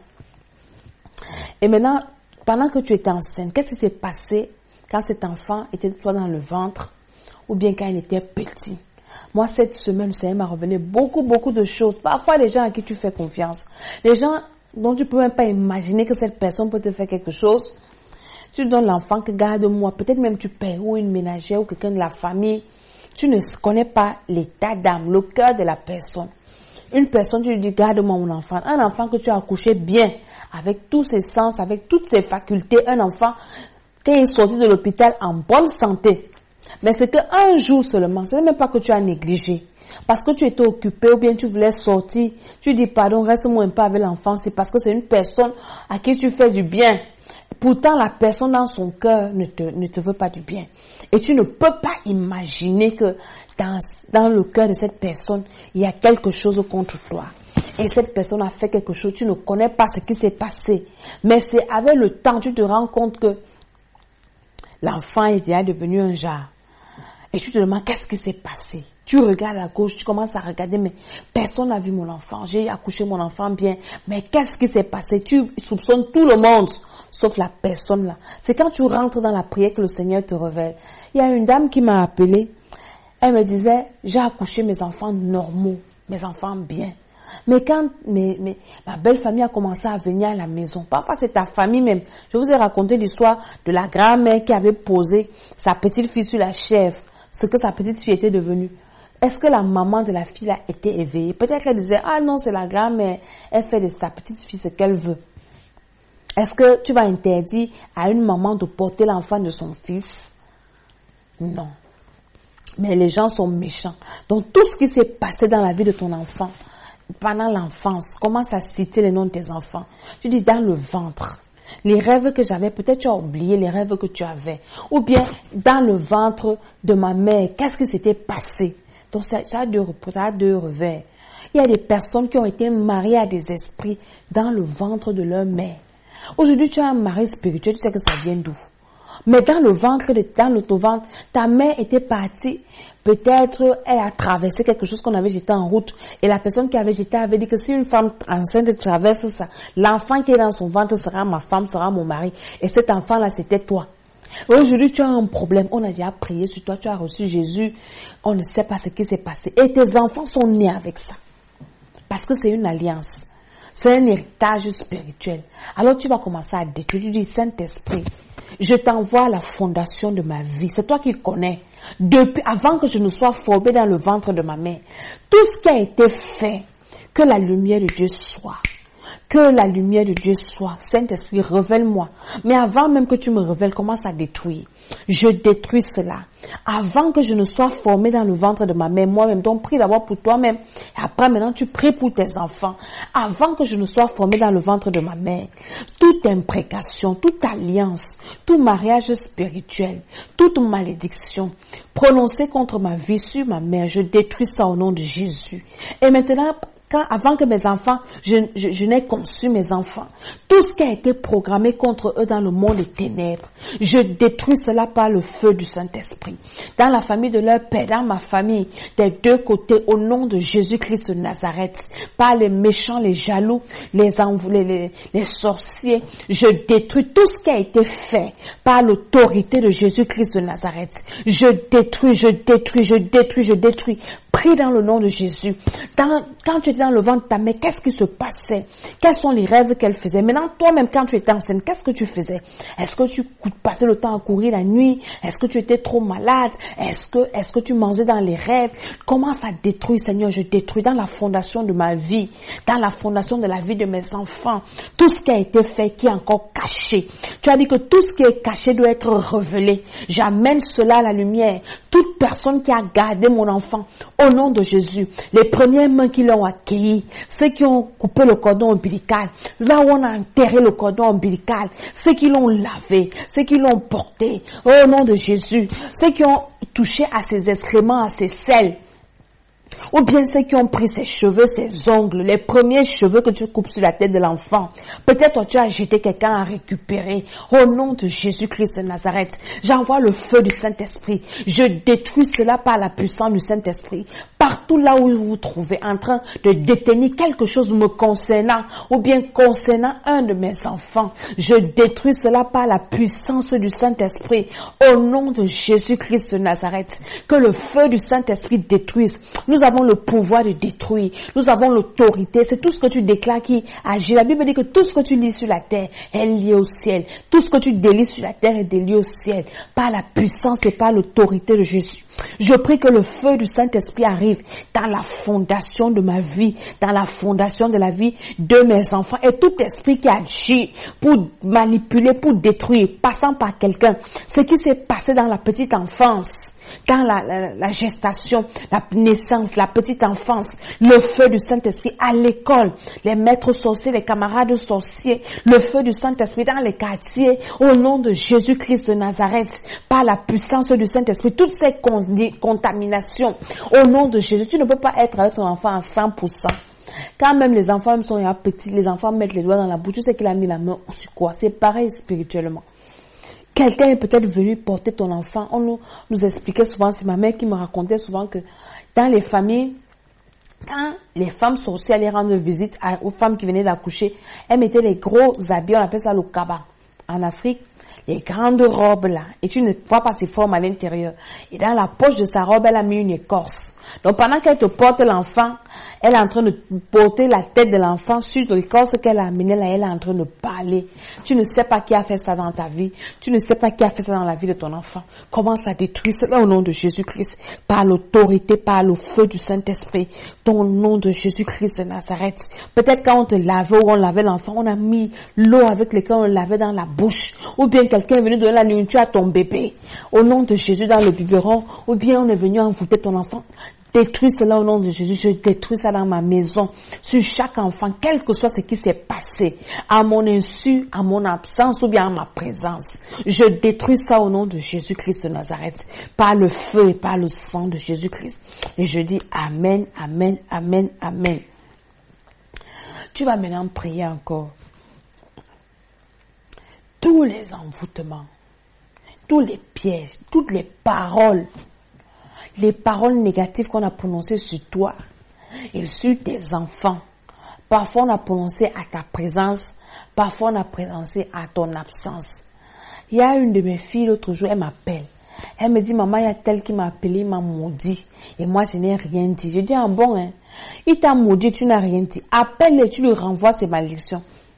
Et maintenant, pendant que tu étais enceinte, qu'est-ce qui s'est passé quand cet enfant était soit dans le ventre ou bien quand il était petit? Moi, cette semaine, le Seigneur m'a révélé beaucoup de choses. Parfois, les gens à qui tu fais confiance, les gens dont tu peux même pas imaginer que cette personne peut te faire quelque chose, tu donnes l'enfant que garde-moi. Peut-être même tu payes ou une ménagère ou quelqu'un de la famille. Tu ne connais pas l'état d'âme, le cœur de la personne. Une personne, tu lui dis, garde-moi mon enfant. Un enfant que tu as accouché bien, avec tous ses sens, avec toutes ses facultés. Un enfant qui est sorti de l'hôpital en bonne santé. Mais c'est qu'un jour seulement, ce n'est même pas que tu as négligé. Parce que tu étais occupé ou bien tu voulais sortir, tu dis pardon, reste-moi un peu avec l'enfant. C'est parce que c'est une personne à qui tu fais du bien. Pourtant, la personne dans son cœur ne te veut pas du bien. Et tu ne peux pas imaginer que dans le cœur de cette personne, il y a quelque chose contre toi. Et cette personne a fait quelque chose, tu ne connais pas ce qui s'est passé. Mais c'est avec le temps, tu te rends compte que l'enfant est déjà devenu un jar. Et tu te demandes qu'est-ce qui s'est passé. Tu regardes à gauche, tu commences à regarder, mais personne n'a vu mon enfant. J'ai accouché mon enfant bien. Mais qu'est-ce qui s'est passé? Tu soupçonnes tout le monde, sauf la personne là. C'est quand tu rentres dans la prière que le Seigneur te révèle. Il y a une dame qui m'a appelée. Elle me disait, j'ai accouché mes enfants normaux, mes enfants bien. Mais quand ma belle famille a commencé à venir à la maison, parfois c'est ta famille même. Je vous ai raconté l'histoire de la grand-mère qui avait posé sa petite fille sur la chèvre, ce que sa petite fille était devenue. Est-ce que la maman de la fille a été éveillée? Peut-être qu'elle disait, ah non, c'est la grand-mère, elle fait de sa petite fille ce qu'elle veut. Est-ce que tu vas interdire à une maman de porter l'enfant de son fils? Non. Mais les gens sont méchants. Donc tout ce qui s'est passé dans la vie de ton enfant, pendant l'enfance, commence à citer les noms de tes enfants. Tu dis dans le ventre. Les rêves que j'avais, peut-être tu as oublié les rêves que tu avais. Ou bien dans le ventre de ma mère, qu'est-ce qui s'était passé? Donc ça a deux revers. Il y a des personnes qui ont été mariées à des esprits dans le ventre de leur mère. Aujourd'hui, tu as un mari spirituel, tu sais que ça vient d'où? Mais dans le ventre, ta mère était partie. Peut-être elle a traversé quelque chose qu'on avait jeté en route. Et la personne qui avait jeté avait dit que si une femme enceinte traverse ça, l'enfant qui est dans son ventre sera ma femme, sera mon mari. Et cet enfant-là, c'était toi. Aujourd'hui, tu as un problème. On a déjà prié sur toi, tu as reçu Jésus. On ne sait pas ce qui s'est passé. Et tes enfants sont nés avec ça. Parce que c'est une alliance. C'est un héritage spirituel. Alors tu vas commencer à détruire. Tu dis, Saint-Esprit, je t'envoie à la fondation de ma vie. C'est toi qui connais. Depuis, avant que je ne sois formé dans le ventre de ma mère, tout ce qui a été fait, que la lumière de Dieu soit. Que la lumière de Dieu soit. Saint-Esprit, révèle-moi. Mais avant même que tu me révèles, commence à détruire. Je détruis cela. Avant que je ne sois formé dans le ventre de ma mère, moi-même. Donc, prie d'abord pour toi-même. Et après, maintenant, tu pries pour tes enfants. Avant que je ne sois formé dans le ventre de ma mère, toute imprécation, toute alliance, tout mariage spirituel, toute malédiction prononcée contre ma vie sur ma mère, je détruis ça au nom de Jésus. Et maintenant, avant que mes enfants, je n'ai conçu mes enfants, tout ce qui a été programmé contre eux dans le monde des ténèbres, je détruis cela par le feu du Saint-Esprit. Dans la famille de leur père, dans ma famille, des deux côtés, au nom de Jésus-Christ de Nazareth, par les méchants, les jaloux, les sorciers, je détruis tout ce qui a été fait par l'autorité de Jésus-Christ de Nazareth. Je détruis. Prie dans le nom de Jésus. Quand tu étais dans le ventre de ta mère, qu'est-ce qui se passait? Quels sont les rêves qu'elle faisait? Maintenant, toi-même, quand tu étais enceinte, qu'est-ce que tu faisais? Est-ce que tu passais le temps à courir la nuit? Est-ce que tu étais trop malade? Est-ce que tu mangeais dans les rêves? Commence à détruire, Seigneur. Je détruis dans la fondation de ma vie, dans la fondation de la vie de mes enfants, tout ce qui a été fait, qui est encore caché. Tu as dit que tout ce qui est caché doit être révélé. J'amène cela à la lumière. Toute personne qui a gardé mon enfant, au nom de Jésus, les premières mains qui l'ont accueilli, ceux qui ont coupé le cordon ombilical, là où on a enterré le cordon ombilical, ceux qui l'ont lavé, ceux qui l'ont porté, au nom de Jésus, ceux qui ont touché à ses excréments, à ses selles, ou bien ceux qui ont pris ses cheveux, ses ongles, les premiers cheveux que tu coupes sur la tête de l'enfant. Peut-être tu as jeté quelqu'un à récupérer. Au nom de Jésus-Christ de Nazareth, j'envoie le feu du Saint-Esprit. Je détruis cela par la puissance du Saint-Esprit. Partout là où vous vous trouvez en train de détenir quelque chose me concernant ou bien concernant un de mes enfants, je détruis cela par la puissance du Saint-Esprit. Au nom de Jésus-Christ de Nazareth, que le feu du Saint-Esprit détruise. Nous avons le pouvoir de détruire. Nous avons l'autorité. C'est tout ce que tu déclares qui agit. La Bible dit que tout ce que tu lis sur la terre est lié au ciel. Tout ce que tu délies sur la terre est délié au ciel. Par la puissance et par l'autorité de Jésus. Je prie que le feu du Saint-Esprit arrive dans la fondation de ma vie, dans la fondation de la vie de mes enfants. Et tout esprit qui agit pour manipuler, pour détruire, passant par quelqu'un, ce qui s'est passé dans la petite enfance, dans la gestation, la naissance, la petite enfance, le feu du Saint-Esprit à l'école, les maîtres sorciers, les camarades sorciers, le feu du Saint-Esprit dans les quartiers, au nom de Jésus-Christ de Nazareth, par la puissance du Saint-Esprit, toutes ces contaminations, au nom de Jésus. Tu ne peux pas être avec ton enfant à 100%. Quand même les enfants sont petits, les enfants mettent les doigts dans la bouche, tu sais qu'il a mis la main sur quoi? C'est pareil spirituellement. Quelqu'un est peut-être venu porter ton enfant. On nous expliquait souvent, c'est ma mère qui me racontait souvent que dans les familles, quand les femmes sorcières allaient rendre visite aux femmes qui venaient d'accoucher, elles mettaient les gros habits, on appelle ça le kaba. En Afrique, les grandes robes là, et tu ne vois pas ses formes à l'intérieur. Et dans la poche de sa robe, elle a mis une écorce. Donc pendant qu'elle te porte l'enfant, elle est en train de porter la tête de l'enfant sur l'écorce qu'elle a amenée là, elle est en train de parler. Tu ne sais pas qui a fait ça dans ta vie. Tu ne sais pas qui a fait ça dans la vie de ton enfant. Commence à détruire cela au nom de Jésus-Christ, par l'autorité, par le feu du Saint-Esprit, dans le nom de Jésus-Christ de Nazareth. Peut-être quand on te lavait ou on lavait l'enfant, on a mis l'eau avec laquelle on le lavait dans la bouche. Ou bien quelqu'un est venu donner la nourriture à ton bébé. Au nom de Jésus dans le biberon. Ou bien on est venu envoûter ton enfant. Détruis cela au nom de Jésus. Je détruis ça dans ma maison, sur chaque enfant, quel que soit ce qui s'est passé, à mon insu, à mon absence ou bien à ma présence. Je détruis ça au nom de Jésus-Christ de Nazareth, par le feu et par le sang de Jésus-Christ. Et je dis Amen, Amen, Amen, Amen. Tu vas maintenant prier encore. Tous les envoûtements, tous les pièges, toutes les paroles négatives qu'on a prononcées sur toi et sur tes enfants. Parfois on a prononcé à ta présence, parfois on a prononcé à ton absence. Il y a une de mes filles l'autre jour, elle m'appelle. Elle me dit, maman, il y a tel qui m'a appelé, il m'a maudit. Et moi, je n'ai rien dit. Je dis, ah bon, hein. Il t'a maudit, tu n'as rien dit. Appelle-le, tu lui renvoies ses malédictions.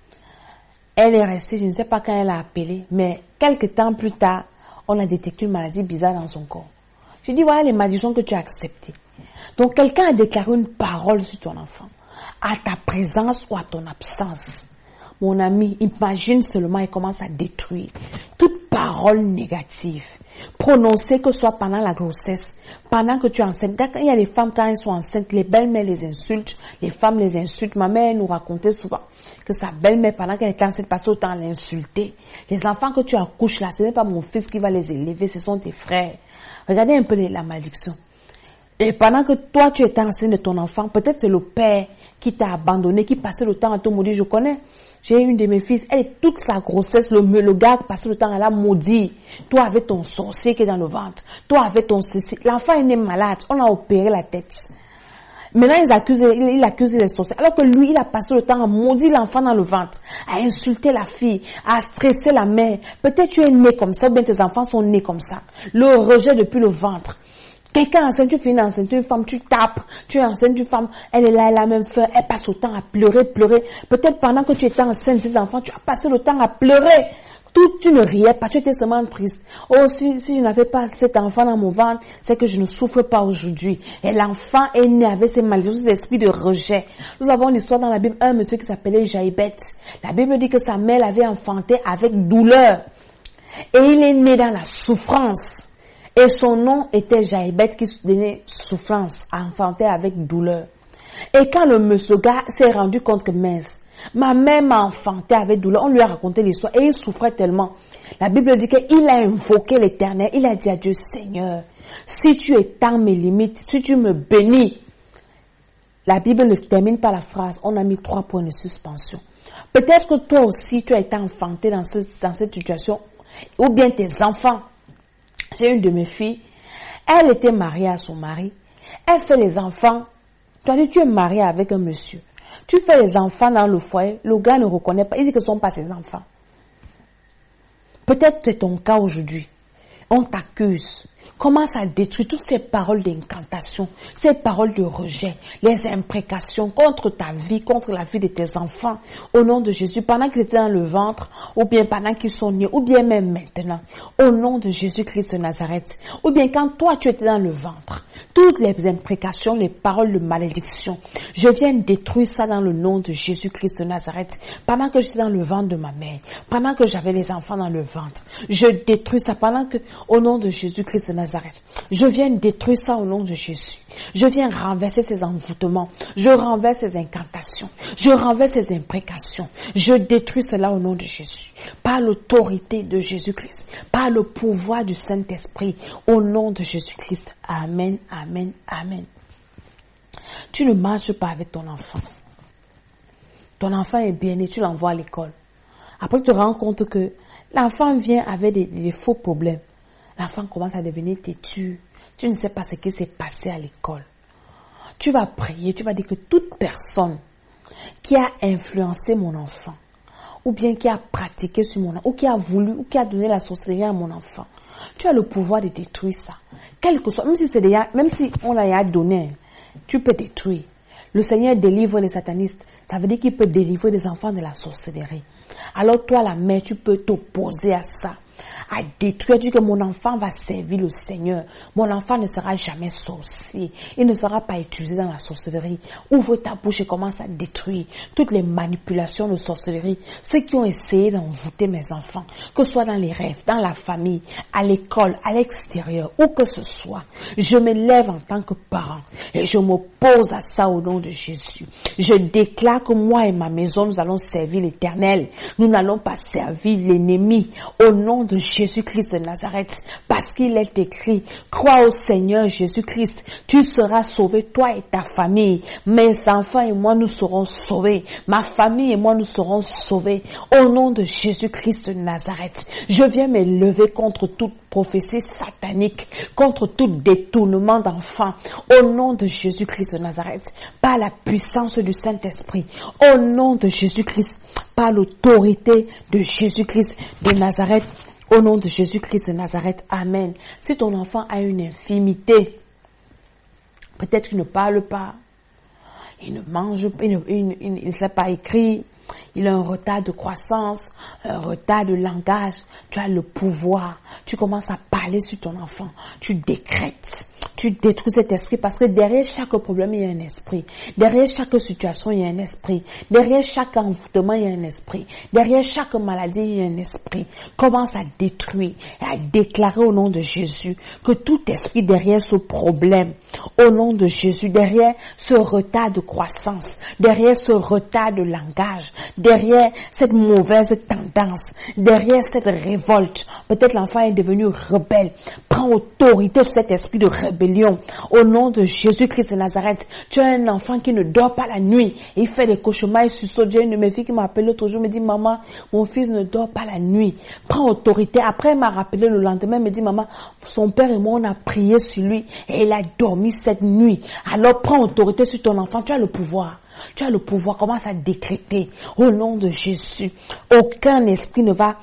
Elle est restée, je ne sais pas quand elle a appelé, mais quelques temps plus tard, on a détecté une maladie bizarre dans son corps. Je dis, voilà les malédictions que tu as acceptées. Donc, quelqu'un a déclaré une parole sur ton enfant, à ta présence ou à ton absence. Mon ami, imagine seulement, il commence à détruire toute parole négative, prononcée que ce soit pendant la grossesse, pendant que tu es enceinte. Il y a des femmes, quand elles sont enceintes, les belles-mères les insultent, les femmes les insultent. Ma mère nous racontait souvent que sa belle-mère, pendant qu'elle était enceinte, passait autant à l'insulter. Les enfants que tu accouches là, ce n'est pas mon fils qui va les élever, ce sont tes frères. Regardez un peu la malédiction. Et pendant que toi, tu étais enceinte de ton enfant, peut-être c'est le père qui t'a abandonné, qui passait le temps à te maudire. Je connais. J'ai une de mes fils, elle est toute sa grossesse, le gars passait le temps à la maudire. Toi avec ton sorcier qui est dans le ventre. Toi avec ton ceci. L'enfant est né malade. On a opéré la tête. Maintenant, il accuse les sorciers. Alors que lui, il a passé le temps à maudire l'enfant dans le ventre, à insulter la fille, à stresser la mère. Peut-être tu es né comme ça, ou bien tes enfants sont nés comme ça. Le rejet depuis le ventre. Quelqu'un enceinte, tu finis enceinte, une femme, tu tapes, tu es enceinte, une femme, elle est là, elle a même faim, elle passe le temps à pleurer. Peut-être pendant que tu étais enceinte, ces enfants, tu as passé le temps à pleurer. Tu ne riais pas, tu étais seulement triste. Oh, si je n'avais pas cet enfant dans mon ventre, c'est que je ne souffre pas aujourd'hui. Et l'enfant est né avec ces malédictions, ces esprits de rejet. Nous avons l'histoire dans la Bible, un monsieur qui s'appelait Jaïbet. La Bible dit que sa mère l'avait enfanté avec douleur. Et il est né dans la souffrance. Et son nom était Jaïbet qui donnait souffrance, enfanté avec douleur. Et quand le gars s'est rendu compte que mince, ma mère m'a enfanté avec douleur, on lui a raconté l'histoire et il souffrait tellement. La Bible dit qu'il a invoqué l'Éternel, il a dit à Dieu, Seigneur, si tu étends mes limites, si tu me bénis. La Bible termine par la phrase, on a mis 3 points de suspension. Peut-être que toi aussi tu as été enfanté dans cette situation, ou bien tes enfants. J'ai une de mes filles, elle était mariée à son mari, elle fait les enfants, tu es mariée avec un monsieur, tu fais les enfants dans le foyer, le gars ne reconnaît pas, il dit que ce ne sont pas ses enfants. Peut-être c'est ton cas aujourd'hui, on t'accuse, commence à détruire toutes ces paroles d'incantation, ces paroles de rejet, les imprécations contre ta vie, contre la vie de tes enfants, au nom de Jésus, pendant qu'ils étaient dans le ventre, ou bien pendant qu'ils sont nés, ou bien même maintenant, au nom de Jésus-Christ de Nazareth, ou bien quand toi tu étais dans le ventre, toutes les imprécations, les paroles de malédiction, je viens détruire ça dans le nom de Jésus-Christ de Nazareth, pendant que j'étais dans le ventre de ma mère, pendant que j'avais les enfants dans le ventre, je détruis ça pendant que, au nom de Jésus-Christ de Nazareth, je viens détruire ça au nom de Jésus. Je viens renverser ces envoûtements. Je renverse ces incantations. Je renverse ces imprécations. Je détruis cela au nom de Jésus. Par l'autorité de Jésus-Christ. Par le pouvoir du Saint-Esprit. Au nom de Jésus-Christ. Amen, amen, amen. Tu ne marches pas avec ton enfant. Ton enfant est bien né, tu l'envoies à l'école. Après, tu te rends compte que l'enfant vient avec des faux problèmes. L'enfant commence à devenir têtu. Tu ne sais pas ce qui s'est passé à l'école. Tu vas prier, tu vas dire que toute personne qui a influencé mon enfant, ou bien qui a pratiqué sur mon enfant, ou qui a voulu, ou qui a donné la sorcellerie à mon enfant, tu as le pouvoir de détruire ça. Quel que soit, même si on l'a donné, tu peux détruire. Le Seigneur délivre les satanistes. Ça veut dire qu'il peut délivrer des enfants de la sorcellerie. Alors toi, la mère, tu peux t'opposer à ça. À détruire, dire que mon enfant va servir le Seigneur. Mon enfant ne sera jamais sorcier. Il ne sera pas utilisé dans la sorcellerie. Ouvre ta bouche et commence à détruire toutes les manipulations de sorcellerie. Ceux qui ont essayé d'envoûter mes enfants, que ce soit dans les rêves, dans la famille, à l'école, à l'extérieur, où que ce soit. Je me lève en tant que parent et je m'oppose à ça au nom de Jésus. Je déclare que moi et ma maison, nous allons servir l'Éternel. Nous n'allons pas servir l'ennemi au nom de Jésus-Christ de Nazareth, parce qu'il est écrit, crois au Seigneur Jésus-Christ, tu seras sauvé, toi et ta famille. Mes enfants et moi, nous serons sauvés. Ma famille et moi, nous serons sauvés. Au nom de Jésus-Christ de Nazareth, je viens me lever contre toute prophétie satanique, contre tout détournement d'enfants. Au nom de Jésus-Christ de Nazareth, par la puissance du Saint-Esprit. Au nom de Jésus-Christ, par l'autorité de Jésus-Christ de Nazareth. Au nom de Jésus-Christ de Nazareth, Amen. Si ton enfant a une infirmité, peut-être qu'il ne parle pas, il ne mange pas, il ne sait pas écrire, il a un retard de croissance, un retard de langage, tu as le pouvoir, tu commences à parler sur ton enfant, tu décrètes, tu détruis cet esprit parce que derrière chaque problème, il y a un esprit. Derrière chaque situation, il y a un esprit. Derrière chaque envoûtement, il y a un esprit. Derrière chaque maladie, il y a un esprit. Commence à détruire et à déclarer au nom de Jésus que tout esprit derrière ce problème, au nom de Jésus, derrière ce retard de croissance, derrière ce retard de langage, derrière cette mauvaise tendance, derrière cette révolte, peut-être l'enfant est devenu rebelle. Prends autorité sur cet esprit de rébellion. Au nom de Jésus-Christ de Nazareth, tu as un enfant qui ne dort pas la nuit. Il fait des cauchemars, il sussaute. J'ai une de mes filles qui m'appelle l'autre jour, me dit, maman, mon fils ne dort pas la nuit. Prends autorité. Après, elle m'a rappelé le lendemain, elle me dit, maman, son père et moi, on a prié sur lui et il a dormi cette nuit. Alors, prends autorité sur ton enfant. Tu as le pouvoir. Tu as le pouvoir. Commence à décréter. Au nom de Jésus, aucun esprit ne va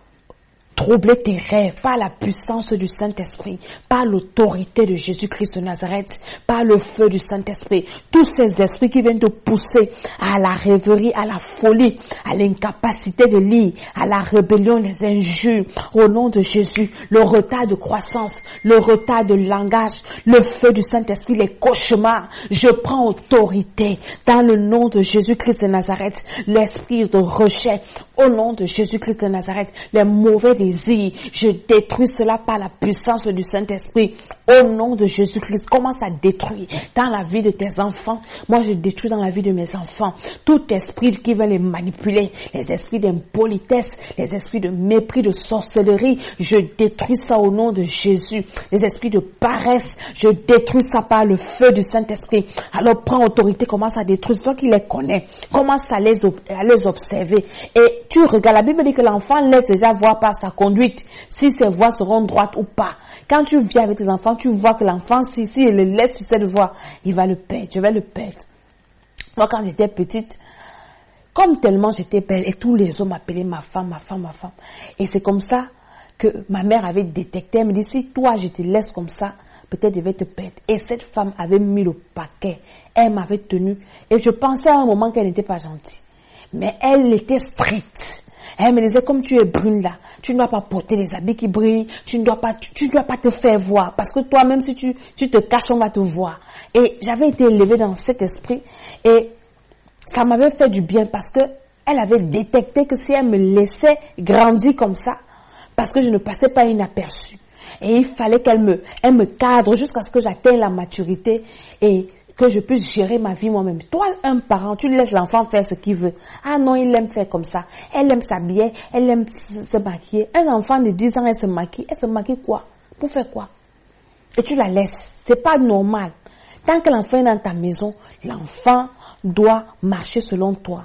troubler tes rêves par la puissance du Saint-Esprit, par l'autorité de Jésus-Christ de Nazareth, par le feu du Saint-Esprit. Tous ces esprits qui viennent te pousser à la rêverie, à la folie, à l'incapacité de lire, à la rébellion, les injures, au nom de Jésus, le retard de croissance, le retard de langage, le feu du Saint-Esprit, les cauchemars, je prends autorité dans le nom de Jésus-Christ de Nazareth, l'esprit de rejet, au nom de Jésus-Christ de Nazareth, les mauvais désirs, je détruis cela par la puissance du Saint-Esprit. Au nom de Jésus-Christ, commence à détruire dans la vie de tes enfants. Moi, je détruis dans la vie de mes enfants tout esprit qui veut les manipuler, les esprits d'impolitesse, les esprits de mépris, de sorcellerie. Je détruis ça au nom de Jésus. Les esprits de paresse, je détruis ça par le feu du Saint-Esprit. Alors, prends autorité, commence à détruire. Toi qui les connais, commence à les observer. Et tu regardes, la Bible dit que l'enfant laisse déjà voir par sa conduite si ses voies seront droites ou pas. Quand tu viens avec tes enfants, tu vois que l'enfant, si il le laisse sur cette voie, il va le perdre, je vais le perdre. Moi, quand j'étais petite, comme tellement j'étais belle, et tous les hommes m'appelaient ma femme, ma femme, ma femme. Et c'est comme ça que ma mère avait détecté. Elle me dit, si toi, je te laisse comme ça, peut-être je vais te perdre. Et cette femme avait mis le paquet. Elle m'avait tenue. Et je pensais à un moment qu'elle n'était pas gentille. Mais elle était stricte. Elle me disait, comme tu es brune là, tu ne dois pas porter les habits qui brillent, tu ne dois pas te faire voir, parce que toi, même si tu te caches, on va te voir. Et j'avais été élevée dans cet esprit, et ça m'avait fait du bien, parce que elle avait détecté que si elle me laissait grandir comme ça, parce que je ne passais pas inaperçue, et il fallait qu'elle me cadre jusqu'à ce que j'atteigne la maturité, et que je puisse gérer ma vie moi-même. Toi, un parent, tu laisses l'enfant faire ce qu'il veut. Ah non, il aime faire comme ça. Elle aime s'habiller, elle aime se maquiller. Un enfant de 10 ans, elle se maquille quoi? Pour faire quoi? Et tu la laisses. C'est pas normal. Tant que l'enfant est dans ta maison, l'enfant doit marcher selon toi.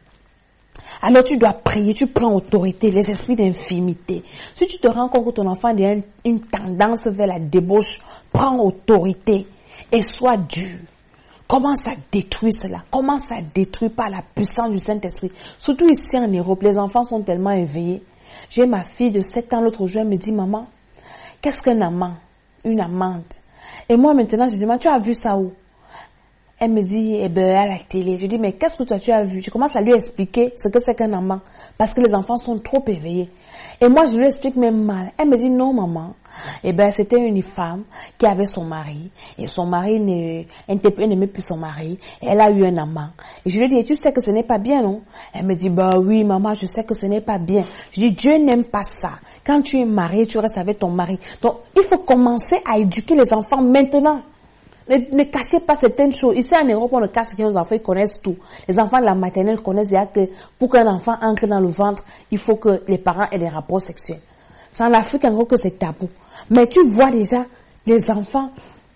Alors tu dois prier, tu prends autorité, les esprits d'infirmité. Si tu te rends compte que ton enfant a une tendance vers la débauche, prends autorité et sois dur. Commence à détruire cela. Commence à détruire par la puissance du Saint-Esprit. Surtout ici en Europe, les enfants sont tellement éveillés. J'ai ma fille de 7 ans, l'autre jour, elle me dit, maman, qu'est-ce qu'un amant? Une amande. Et moi maintenant, je dis, maman, tu as vu ça où? Elle me dit, eh ben, à la télé. Je dis, mais qu'est-ce que toi tu as vu? Je commence à lui expliquer ce que c'est qu'un amant. Parce que les enfants sont trop éveillés. Et moi, je lui explique même mal. Elle me dit, non, maman. Eh ben, c'était une femme qui avait son mari. Et son mari n'aimait plus son mari. Elle a eu un amant. Et je lui dis, et tu sais que ce n'est pas bien, non? Elle me dit, bah oui, maman, je sais que ce n'est pas bien. Je dis, Dieu n'aime pas ça. Quand tu es marié, tu restes avec ton mari. Donc, il faut commencer à éduquer les enfants maintenant. Ne cachez pas certaines choses. Ici en Europe, on ne cache que nos enfants, ils connaissent tout. Les enfants de la maternelle connaissent déjà que pour qu'un enfant entre dans le ventre, il faut que les parents aient des rapports sexuels. C'est en Afrique en gros que c'est tabou. Mais tu vois déjà, les enfants,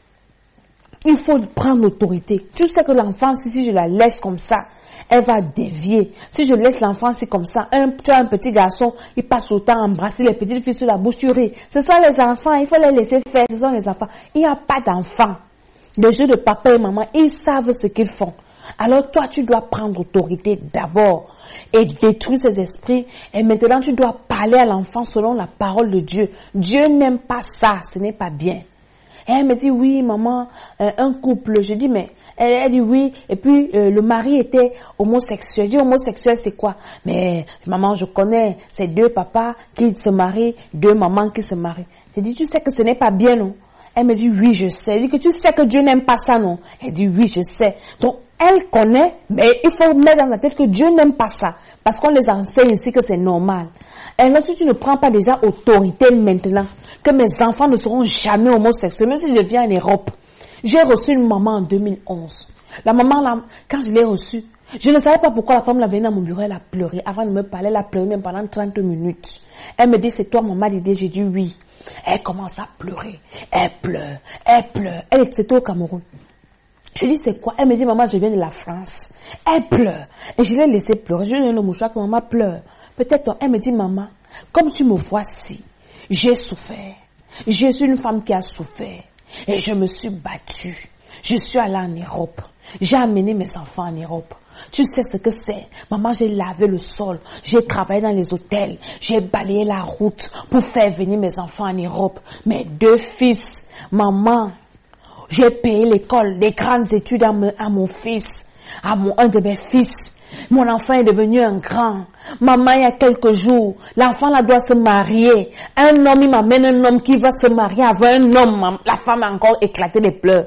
il faut prendre l'autorité. Tu sais que l'enfant, si je la laisse comme ça, elle va dévier. Si je laisse l'enfant, c'est comme ça. Tu as un petit garçon, il passe le temps à embrasser les petites filles sur la bouche, tu ris. Ce sont les enfants, il faut les laisser faire, ce sont les enfants. Il n'y a pas d'enfants. Les jeux de papa et maman, ils savent ce qu'ils font. Alors toi, tu dois prendre autorité d'abord et détruire ces esprits. Et maintenant, tu dois parler à l'enfant selon la parole de Dieu. Dieu n'aime pas ça, ce n'est pas bien. Et elle me dit, oui, maman, un couple. Je dis, mais, elle dit oui. Et puis, le mari était homosexuel. Je dis, homosexuel, c'est quoi? Mais, maman, je connais, c'est 2 papas qui se marient, 2 mamans qui se marient. Je dis, tu sais que ce n'est pas bien, non? Elle me dit, oui, je sais. Elle dit que tu sais que Dieu n'aime pas ça, non? Elle dit, oui, je sais. Donc, elle connaît, mais il faut mettre dans la tête que Dieu n'aime pas ça. Parce qu'on les enseigne ici que c'est normal. Et là, si tu ne prends pas déjà autorité maintenant, que mes enfants ne seront jamais homosexuels, même si je viens en Europe. J'ai reçu une maman en 2011. La maman, là, quand je l'ai reçue, je ne savais pas pourquoi la femme là venue dans mon bureau, elle a pleuré. Avant de me parler, elle a pleuré même pendant 30 minutes. Elle me dit, c'est toi maman d'idée? J'ai dit oui. Elle commence à pleurer. Elle pleure, elle pleure. C'était au Cameroun. Je dis, c'est quoi? Elle me dit, maman, je viens de la France. Elle pleure. Et je l'ai laissé pleurer. Je lui ai donné le mouchoir que maman pleure. Peut-être, elle me dit, maman, comme tu me vois si, j'ai souffert. Je suis une femme qui a souffert. Et je me suis battue. Je suis allée en Europe. J'ai amené mes enfants en Europe. Tu sais ce que c'est. Maman, j'ai lavé le sol. J'ai travaillé dans les hôtels. J'ai balayé la route pour faire venir mes enfants en Europe. Mes 2 fils. Maman, j'ai payé l'école, des grandes études à mon fils, un de mes fils. Mon enfant est devenu un grand. Maman, il y a quelques jours, l'enfant là doit se marier. Un homme, il m'amène un homme qui va se marier avec un homme. La femme a encore éclaté les pleurs.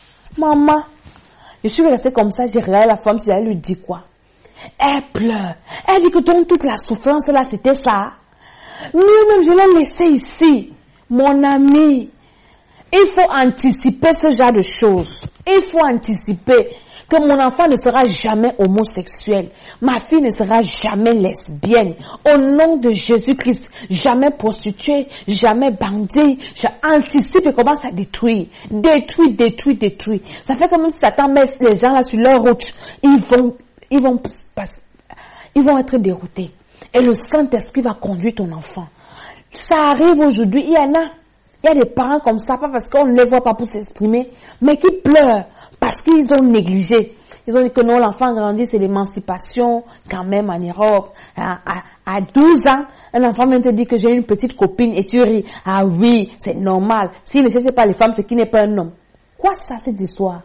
Maman, je suis restée comme ça, j'ai regardé la femme, elle lui dit quoi? Elle pleure. Elle dit que donc toute la souffrance là, c'était ça. Moi-même, je l'ai laissé ici. Mon ami, il faut anticiper ce genre de choses. Il faut anticiper que mon enfant ne sera jamais homosexuel. Ma fille ne sera jamais lesbienne. Au nom de Jésus-Christ, jamais prostituée, jamais bandit. J'anticipe et commence à détruire. Détruire. Ça fait comme si Satan met les gens là sur leur route. Ils vont être déroutés. Et le Saint-Esprit va conduire ton enfant. Ça arrive aujourd'hui, il y a des parents comme ça, pas parce qu'on ne les voit pas pour s'exprimer, mais qui pleurent parce qu'ils ont négligé. Ils ont dit que non, l'enfant grandit, c'est l'émancipation quand même en Europe. À 12 ans, un enfant vient te dire que j'ai une petite copine et tu ris. Ah oui, c'est normal. S'il ne cherche pas les femmes, c'est qu'il n'est pas un homme. Quoi ça, cette histoire?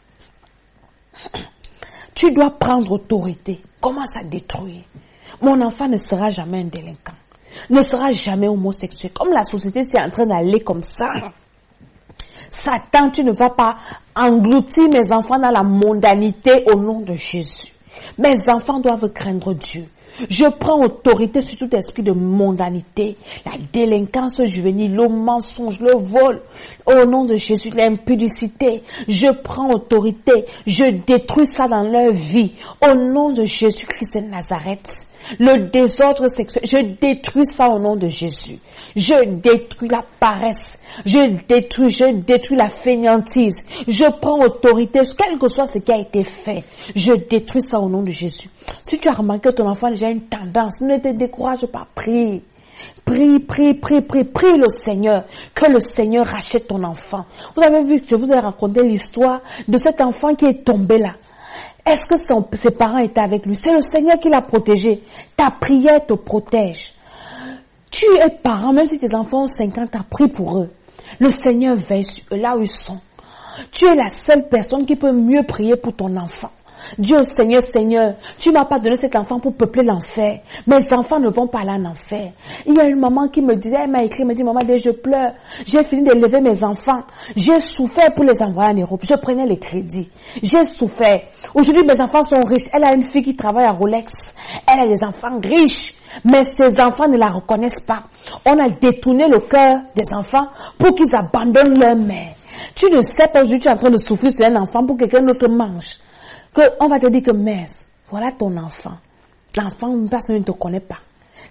Tu dois prendre autorité. Commence à détruire. Mon enfant ne sera jamais un délinquant. Ne sera jamais homosexuel. Comme la société c'est en train d'aller comme ça. Satan, tu ne vas pas engloutir mes enfants dans la mondanité au nom de Jésus. Mes enfants doivent craindre Dieu. Je prends autorité sur tout esprit de mondanité, la délinquance juvénile, le mensonge, le vol. Au nom de Jésus, l'impudicité, je prends autorité. Je détruis ça dans leur vie. Au nom de Jésus-Christ de Nazareth. Le désordre sexuel, je détruis ça au nom de Jésus. Je détruis la paresse. Je détruis la fainéantise. Je prends autorité, quel que soit ce qui a été fait. Je détruis ça au nom de Jésus. Si tu as remarqué que ton enfant a déjà une tendance, ne te décourage pas, prie. Prie le Seigneur, que le Seigneur rachète ton enfant. Vous avez vu que je vous ai raconté l'histoire de cet enfant qui est tombé là. Est-ce que ses parents étaient avec lui? C'est le Seigneur qui l'a protégé. Ta prière te protège. Tu es parent, même si tes enfants ont 50 ans, prie pour eux. Le Seigneur veille sur eux, là où ils sont. Tu es la seule personne qui peut mieux prier pour ton enfant. Dis au Seigneur, tu m'as pas donné cet enfant pour peupler l'enfer. Mes enfants ne vont pas aller en enfer. Il y a une maman qui me disait, elle m'a écrit, elle me dit, maman, je pleure. J'ai fini d'élever mes enfants. J'ai souffert pour les envoyer en Europe. Je prenais les crédits. J'ai souffert. Aujourd'hui, mes enfants sont riches. Elle a une fille qui travaille à Rolex. Elle a des enfants riches. Mais ces enfants ne la reconnaissent pas. On a détourné le cœur des enfants pour qu'ils abandonnent leur mère. Tu ne sais pas, aujourd'hui, tu es en train de souffrir sur un enfant pour que quelqu'un d'autre mange. On va te dire que, mère, voilà ton enfant. L'enfant, personne ne te connaît pas.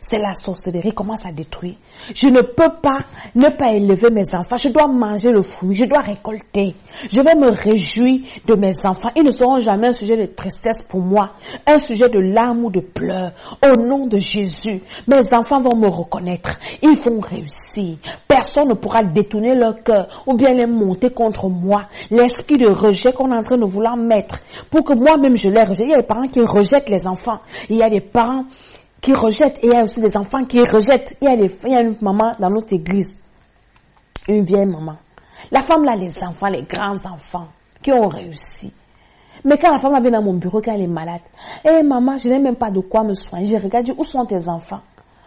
c'est la sorcellerie, commence à détruire. Je ne peux pas ne pas élever mes enfants. Je dois manger le fruit, je dois récolter. Je vais me réjouir de mes enfants. Ils ne seront jamais un sujet de tristesse pour moi, un sujet de larmes ou de pleurs. Au nom de Jésus, mes enfants vont me reconnaître. Ils vont réussir. Personne ne pourra détourner leur cœur ou bien les monter contre moi. L'esprit de rejet qu'on est en train de vouloir mettre pour que moi-même je les rejette. Il y a des parents qui rejettent les enfants. Il y a des parents qui rejettent et il y a aussi des enfants qui rejettent. Il y a une maman dans notre église, une vieille maman. La femme là, les enfants, les grands enfants qui ont réussi. Mais quand la femme vient dans mon bureau, quand elle est malade, maman, je n'ai même pas de quoi me soigner. Je regarde, où sont tes enfants?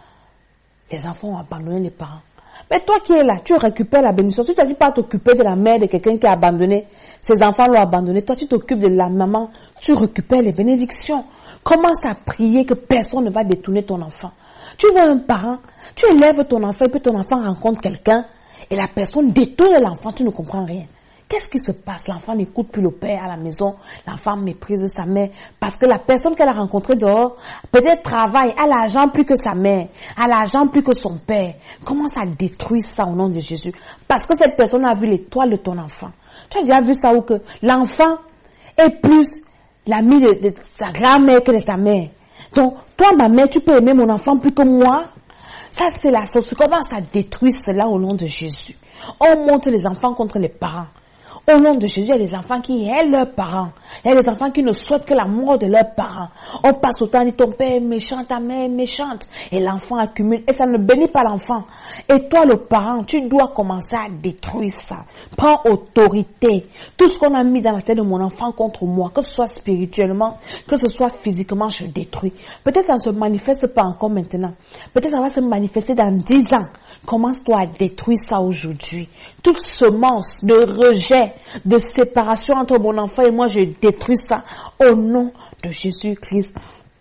Les enfants ont abandonné les parents. Mais toi qui es là, tu récupères la bénédiction. Tu ne t'as pas t'occuper de la mère de quelqu'un qui a abandonné. Ses enfants l'ont abandonné. Toi, tu t'occupes de la maman. Tu récupères les bénédictions. Commence à prier que personne ne va détourner ton enfant. Tu vois un parent, tu élèves ton enfant et puis ton enfant rencontre quelqu'un et la personne détourne l'enfant, tu ne comprends rien. Qu'est-ce qui se passe? L'enfant n'écoute plus le père à la maison, l'enfant méprise sa mère parce que la personne qu'elle a rencontrée dehors peut-être travaille, a l'argent plus que sa mère, a l'argent plus que son père. Commence à détruire ça au nom de Jésus parce que cette personne a vu l'étoile de ton enfant. Tu as déjà vu ça où que l'enfant est plus l'ami de sa grand-mère que de sa mère. Donc, toi, ma mère, tu peux aimer mon enfant plus que moi. Ça, c'est la sauce. Commence à détruire cela au nom de Jésus. On monte les enfants contre les parents. Au nom de Jésus, il y a des enfants qui aiment leurs parents. Il y a des enfants qui ne souhaitent que la mort de leurs parents. On passe autant, dit ton père est méchant, ta mère est méchante. Et l'enfant accumule. Et ça ne bénit pas l'enfant. Et toi, le parent, tu dois commencer à détruire ça. Prends autorité. Tout ce qu'on a mis dans la tête de mon enfant contre moi, que ce soit spirituellement, que ce soit physiquement, je détruis. Peut-être ça ne se manifeste pas encore maintenant. Peut-être ça va se manifester dans 10 ans. Commence-toi à détruire ça aujourd'hui. Toute semence de rejet, de séparation entre mon enfant et moi, je détruis ça au nom de Jésus-Christ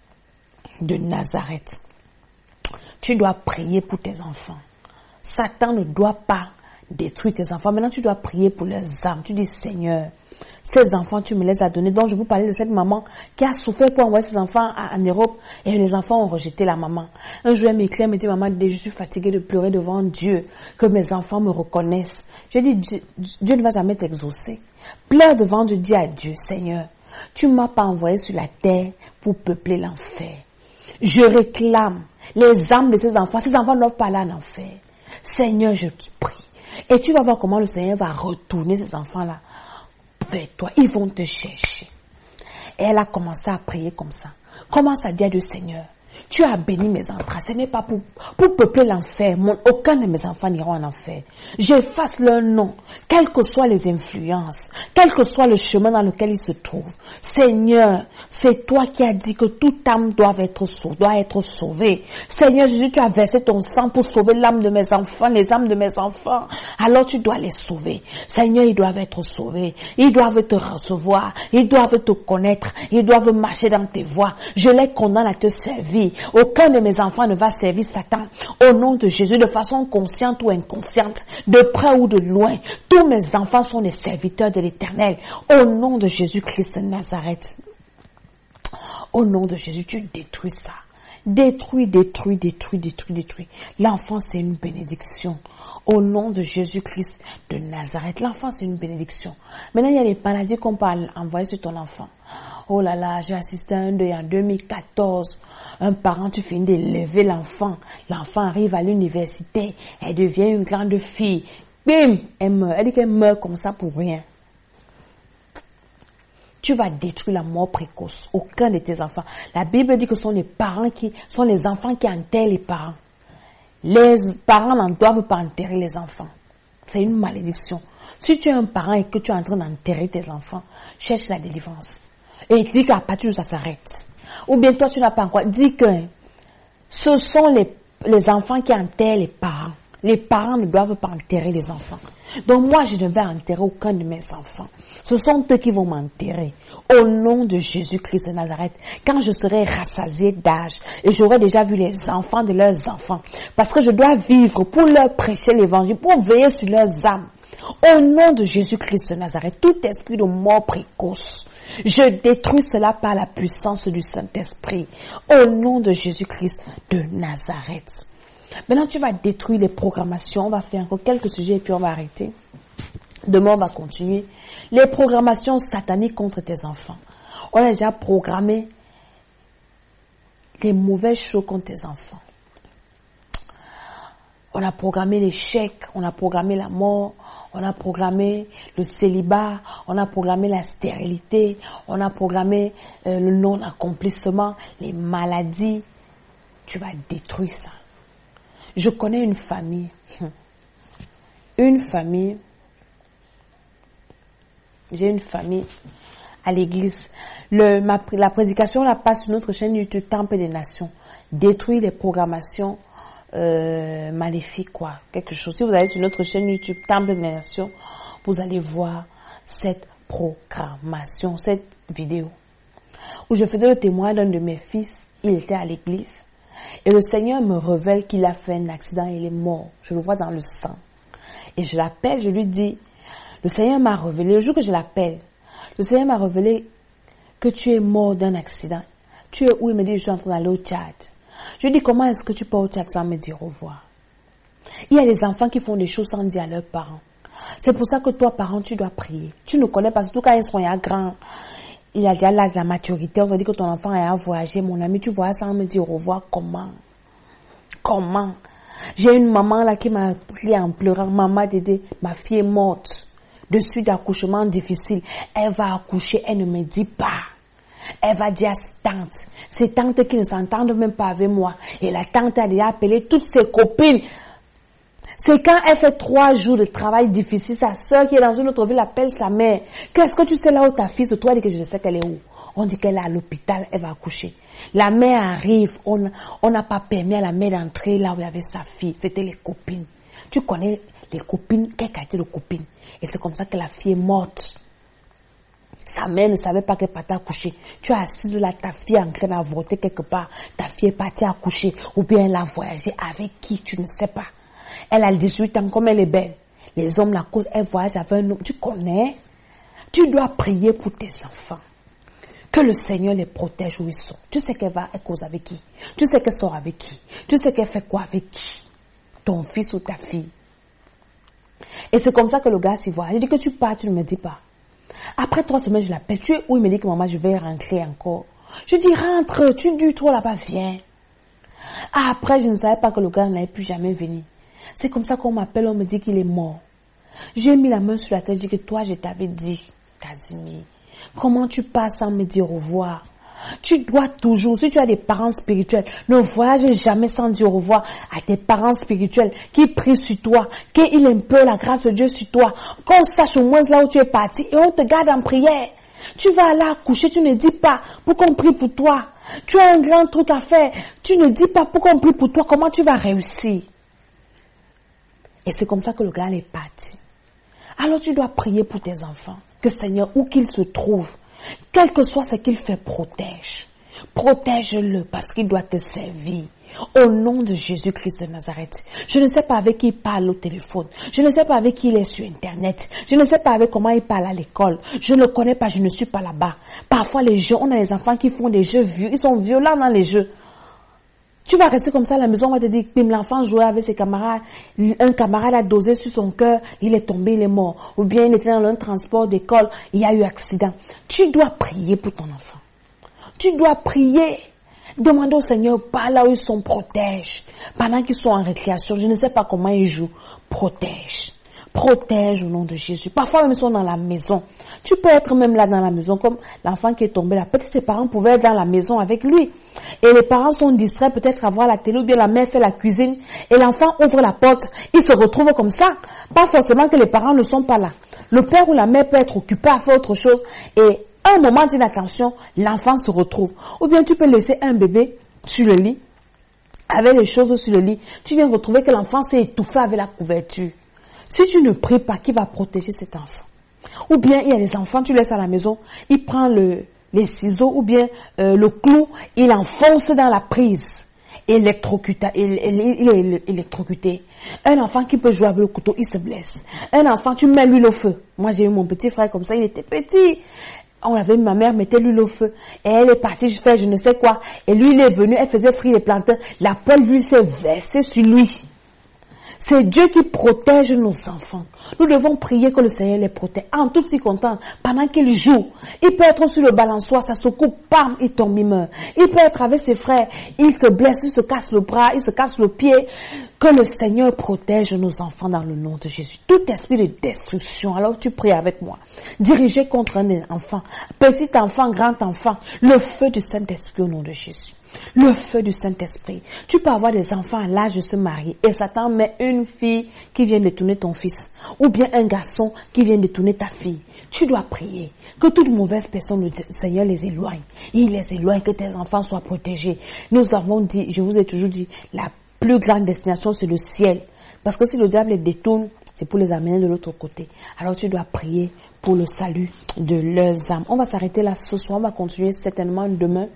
de Nazareth. Tu dois prier pour tes enfants. Satan ne doit pas détruire tes enfants. Maintenant, tu dois prier pour leurs âmes. Tu dis, Seigneur, ces enfants, tu me les as donnés. Donc, je vous parlais de cette maman qui a souffert pour envoyer ses enfants en Europe et les enfants ont rejeté la maman. Un jour, elle m'écrit, elle me dit, maman, je suis fatiguée de pleurer devant Dieu, que mes enfants me reconnaissent. Je dis, Dieu ne va jamais t'exaucer. Pleure devant Dieu, dis à Dieu, Seigneur, tu ne m'as pas envoyé sur la terre pour peupler l'enfer. Je réclame les âmes de ces enfants. Ces enfants ne doivent pas aller en enfer. Seigneur, je te prie. Et tu vas voir comment le Seigneur va retourner ces enfants-là vers toi. Ils vont te chercher. Et elle a commencé à prier comme ça. Commence à dire à Dieu, Seigneur, tu as béni mes entrailles. Ce n'est pas pour peupler l'enfer. Aucun de mes enfants n'ira en enfer. J'efface leur nom, quelles que soient les influences, quel que soit le chemin dans lequel ils se trouvent. Seigneur, c'est toi qui as dit que toute âme doit être sauvée. Seigneur Jésus, tu as versé ton sang pour sauver l'âme de mes enfants, les âmes de mes enfants. Alors tu dois les sauver. Seigneur, ils doivent être sauvés. Ils doivent te recevoir. Ils doivent te connaître. Ils doivent marcher dans tes voies. Je les condamne à te servir. Aucun de mes enfants ne va servir Satan. Au nom de Jésus, de façon consciente ou inconsciente, de près ou de loin, tous mes enfants sont des serviteurs de l'Éternel. Au nom de Jésus-Christ de Nazareth. Au nom de Jésus, tu détruis ça. Détruis. L'enfant, c'est une bénédiction. Au nom de Jésus-Christ de Nazareth. L'enfant, c'est une bénédiction. Maintenant, il y a les maladies qu'on peut envoyer sur ton enfant. Oh là là, j'ai assisté à un deuil en 2014. Un parent, tu finis d'élever l'enfant. L'enfant arrive à l'université. Elle devient une grande fille. Bim! Elle meurt. Elle dit qu'elle meurt comme ça pour rien. Tu vas détruire la mort précoce. Aucun de tes enfants. La Bible dit que ce sont les enfants qui enterrent les parents. Les parents n'en doivent pas enterrer les enfants. C'est une malédiction. Si tu es un parent et que tu es en train d'enterrer tes enfants, cherche la délivrance. Et dis qu'à partir de ça s'arrête. Ou bien toi tu n'as pas encore. Dis que ce sont les enfants qui enterrent les parents. Les parents ne doivent pas enterrer les enfants. Donc moi, je ne vais enterrer aucun de mes enfants. Ce sont eux qui vont m'enterrer. Au nom de Jésus-Christ de Nazareth, quand je serai rassasié d'âge, et j'aurai déjà vu les enfants de leurs enfants, parce que je dois vivre pour leur prêcher l'évangile, pour veiller sur leurs âmes. Au nom de Jésus-Christ de Nazareth, tout esprit de mort précoce, je détruis cela par la puissance du Saint-Esprit. Au nom de Jésus-Christ de Nazareth. Maintenant, tu vas détruire les programmations. On va faire encore quelques sujets et puis on va arrêter. Demain, on va continuer. Les programmations sataniques contre tes enfants. On a déjà programmé les mauvaises choses contre tes enfants. On a programmé l'échec, on a programmé la mort, on a programmé le célibat, on a programmé la stérilité, on a programmé le non-accomplissement, les maladies. Tu vas détruire ça. Je connais une famille. J'ai une famille à l'église. La prédication la passe sur notre chaîne YouTube Temple des Nations. Détruire les programmations maléfiques, quoi. Quelque chose. Si vous allez sur notre chaîne YouTube Temple des Nations, vous allez voir cette programmation, cette vidéo. Où je faisais le témoin d'un de mes fils. Il était à l'église. Et le Seigneur me révèle qu'il a fait un accident et il est mort. Je le vois dans le sang. Et je l'appelle, je lui dis, le Seigneur m'a révélé, le jour que je l'appelle, le Seigneur m'a révélé que tu es mort d'un accident. Tu es où? Il me dit, je suis en train d'aller au Tchad. Je lui dis, comment est-ce que tu pars au Tchad sans me dire au revoir? Il y a des enfants qui font des choses sans dire à leurs parents. C'est pour ça que toi, parent, tu dois prier. Tu ne connais pas, surtout quand ils sont grands. Il a déjà l'âge de la maturité. On va dire que ton enfant a voyagé. Mon ami, tu vois sans me dire au revoir. Comment? J'ai une maman là qui m'a pris en pleurant. Maman Dédé, ma fille est morte. De suite d'accouchement difficile. Elle va accoucher, elle ne me dit pas. Elle va dire à ses tantes qui ne s'entendent même pas avec moi. Et la tante a déjà appelé toutes ses copines. C'est quand elle fait 3 jours de travail difficile, sa soeur qui est dans une autre ville appelle sa mère. Qu'est-ce que tu sais là où ta fille se trouve? Elle dit que je sais qu'elle est où. On dit qu'elle est à l'hôpital, elle va accoucher. La mère arrive, on n'a pas permis à la mère d'entrer là où il y avait sa fille. C'était les copines. Tu connais les copines, quelle qualité de copines? Et c'est comme ça que la fille est morte. Sa mère ne savait pas qu'elle partait accoucher. Tu es assise là, ta fille est en train d'avorter quelque part. Ta fille est partie accoucher. Ou bien elle a voyagé avec qui, tu ne sais pas. Elle a 18 ans, comme elle est belle. Les hommes la causent, elle voyage avec un homme. Tu connais? Tu dois prier pour tes enfants. Que le Seigneur les protège où ils sont. Tu sais qu'elle va, elle cause avec qui? Tu sais qu'elle sort avec qui? Tu sais qu'elle fait quoi avec qui? Ton fils ou ta fille. Et c'est comme ça que le gars s'y voit. Je dis que tu pars, tu ne me dis pas. Après 3 semaines, je l'appelle. Tu es où? Il me dit que maman, je vais rentrer encore. Je dis rentre, tu dures trop là-bas, viens. Après, je ne savais pas que le gars n'allait plus jamais venir. C'est comme ça qu'on m'appelle, on me dit qu'il est mort. J'ai mis la main sur la tête, je dis que toi, je t'avais dit, Casimir, comment tu passes sans me dire au revoir? Tu dois toujours, si tu as des parents spirituels, ne voyage jamais sans dire au revoir à tes parents spirituels qui prient sur toi, qu'ils implorent la grâce de Dieu sur toi, qu'on sache au moins là où tu es parti et on te garde en prière. Tu vas aller accoucher, tu ne dis pas pour qu'on prie pour toi. Tu as un grand truc à faire, tu ne dis pas pour qu'on prie pour toi, comment tu vas réussir? Et c'est comme ça que le gars est parti. Alors tu dois prier pour tes enfants. Que Seigneur, où qu'il se trouve, quel que soit ce qu'il fait, protège. Protège-le parce qu'il doit te servir. Au nom de Jésus-Christ de Nazareth. Je ne sais pas avec qui il parle au téléphone. Je ne sais pas avec qui il est sur Internet. Je ne sais pas avec comment il parle à l'école. Je ne le connais pas, je ne suis pas là-bas. Parfois les jeux, on a des enfants qui font des jeux vieux. Ils sont violents dans les jeux. Tu vas rester comme ça à la maison, on va te dire, bim, l'enfant jouait avec ses camarades, un camarade a dosé sur son cœur, il est tombé, il est mort. Ou bien il était dans un transport d'école, il y a eu accident. Tu dois prier pour ton enfant. Tu dois prier. Demande au Seigneur, par là où ils sont, protège. Pendant qu'ils sont en récréation, je ne sais pas comment ils jouent, protège. Protège au nom de Jésus. Parfois même ils sont dans la maison. Tu peux être même là dans la maison comme l'enfant qui est tombé là. Peut-être ses parents pouvaient être dans la maison avec lui. Et les parents sont distraits peut-être à voir la télé ou bien la mère fait la cuisine. Et l'enfant ouvre la porte. Il se retrouve comme ça. Pas forcément que les parents ne sont pas là. Le père ou la mère peut être occupé à faire autre chose. Et à un moment d'inattention, l'enfant se retrouve. Ou bien tu peux laisser un bébé sur le lit. Avec les choses sur le lit. Tu viens retrouver que l'enfant s'est étouffé avec la couverture. Si tu ne pries pas, qui va protéger cet enfant? Ou bien il y a des enfants, tu laisses à la maison, il prend les ciseaux ou bien le clou, il enfonce dans la prise. électrocuté, il est électrocuté. Un enfant qui peut jouer avec le couteau, il se blesse. Un enfant, tu mets l'huile au feu. Moi, j'ai eu mon petit frère comme ça, il était petit. On avait, ma mère mettait l'huile au feu. Et elle est partie faire je ne sais quoi. Et lui, il est venu, elle faisait frire les plantains. La poêle d'huile s'est versée sur lui. C'est Dieu qui protège nos enfants. Nous devons prier que le Seigneur les protège. En toutes circonstances, pendant qu'ils jouent, il peut être sur le balançoire, ça se coupe, bam, il tombe, il meurt. Il peut être avec ses frères, il se blesse, il se casse le bras, il se casse le pied. Que le Seigneur protège nos enfants dans le nom de Jésus. Tout esprit de destruction, alors tu pries avec moi. Dirigé contre un enfant, petit enfant, grand enfant, le feu du Saint-Esprit au nom de Jésus. Le feu du Saint-Esprit. Tu peux avoir des enfants à l'âge de se marier et Satan met une fille qui vient détourner ton fils ou bien un garçon qui vient détourner ta fille. Tu dois prier que toute mauvaise personne, le Seigneur les éloigne. Il les éloigne, que tes enfants soient protégés. Nous avons dit, je vous ai toujours dit, la plus grande destination c'est le ciel. Parce que si le diable les détourne, c'est pour les amener de l'autre côté. Alors tu dois prier pour le salut de leurs âmes. On va s'arrêter là ce soir, on va continuer certainement demain.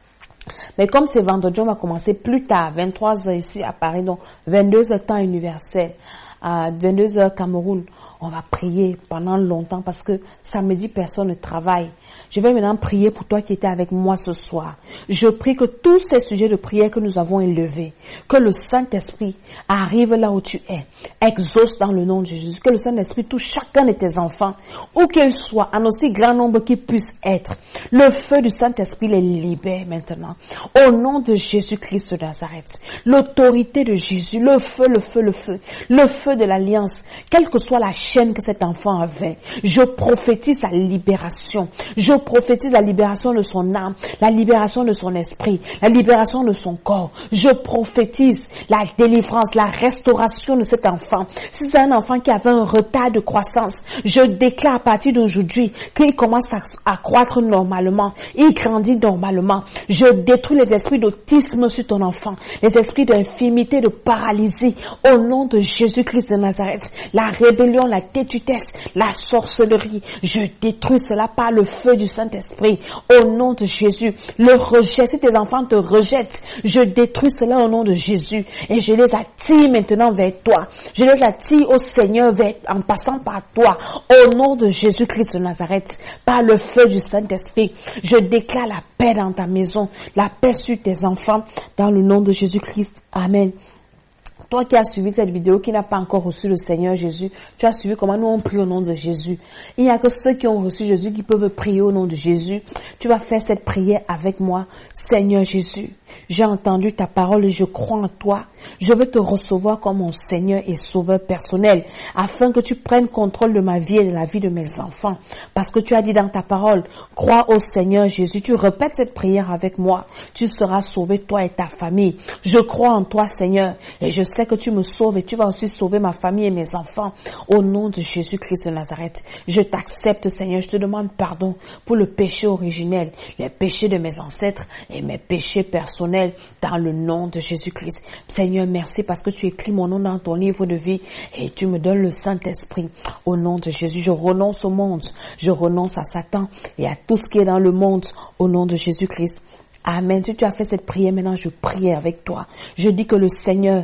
Mais comme c'est vendredi, on va commencer plus tard, 23h ici à Paris, donc 22h temps universel, à 22h Cameroun. On va prier pendant longtemps parce que samedi, personne ne travaille. Je vais maintenant prier pour toi qui étais avec moi ce soir. Je prie que tous ces sujets de prière que nous avons élevés, que le Saint-Esprit arrive là où tu es, exauce dans le nom de Jésus, que le Saint-Esprit touche chacun de tes enfants, où qu'ils soient, en aussi grand nombre qu'ils puissent être. Le feu du Saint-Esprit les libère maintenant. Au nom de Jésus-Christ de Nazareth, l'autorité de Jésus, le feu, le feu, le feu, le feu de l'alliance, quelle que soit la chaîne que cet enfant avait, je prophétise la libération. Je prophétise la libération de son âme, la libération de son esprit, la libération de son corps. Je prophétise la délivrance, la restauration de cet enfant. Si c'est un enfant qui avait un retard de croissance, je déclare à partir d'aujourd'hui qu'il commence à croître normalement. Il grandit normalement. Je détruis les esprits d'autisme sur ton enfant, les esprits d'infirmité, de paralysie. Au nom de Jésus-Christ de Nazareth, la rébellion, la tétutesse, la sorcellerie, je détruis cela par le feu du Saint-Esprit, au nom de Jésus. Le rejet, si tes enfants te rejettent, je détruis cela au nom de Jésus et je les attire maintenant vers toi. Je les attire au Seigneur en passant par toi, au nom de Jésus-Christ de Nazareth, par le feu du Saint-Esprit. Je déclare la paix dans ta maison, la paix sur tes enfants, dans le nom de Jésus-Christ. Amen. Toi qui as suivi cette vidéo, qui n'a pas encore reçu le Seigneur Jésus, tu as suivi comment nous on prie au nom de Jésus. Il n'y a que ceux qui ont reçu Jésus qui peuvent prier au nom de Jésus. Tu vas faire cette prière avec moi. Seigneur Jésus, j'ai entendu ta parole et je crois en toi. Je veux te recevoir comme mon Seigneur et Sauveur personnel, afin que tu prennes contrôle de ma vie et de la vie de mes enfants. Parce que tu as dit dans ta parole, crois au Seigneur Jésus. Tu répètes cette prière avec moi. Tu seras sauvé, toi et ta famille. Je crois en toi, Seigneur, et je sais que tu me sauves et tu vas aussi sauver ma famille et mes enfants. Au nom de Jésus-Christ de Nazareth, je t'accepte, Seigneur. Je te demande pardon pour le péché originel, les péchés de mes ancêtres et mes péchés personnels dans le nom de Jésus-Christ. Seigneur, merci parce que tu écris mon nom dans ton livre de vie et tu me donnes le Saint-Esprit. Au nom de Jésus, je renonce au monde, je renonce à Satan et à tout ce qui est dans le monde au nom de Jésus-Christ. Amen. Si tu as fait cette prière, maintenant je prie avec toi. Je dis que le Seigneur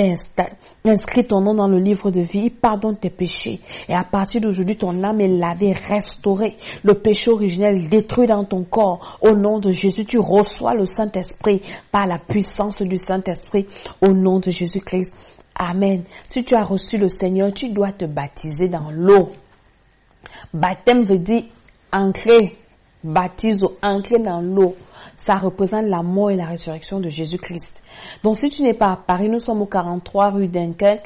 inscrit ton nom dans le livre de vie, il pardonne tes péchés. Et à partir d'aujourd'hui, ton âme est lavée, restaurée. Le péché originel détruit dans ton corps. Au nom de Jésus, tu reçois le Saint-Esprit par la puissance du Saint-Esprit. Au nom de Jésus-Christ. Amen. Si tu as reçu le Seigneur, tu dois te baptiser dans l'eau. Baptême veut dire ancrer. Baptise ou ancrer dans l'eau. Ça représente la mort et la résurrection de Jésus-Christ. Donc, si tu n'es pas à Paris, nous sommes au 43 rue Dunkerque,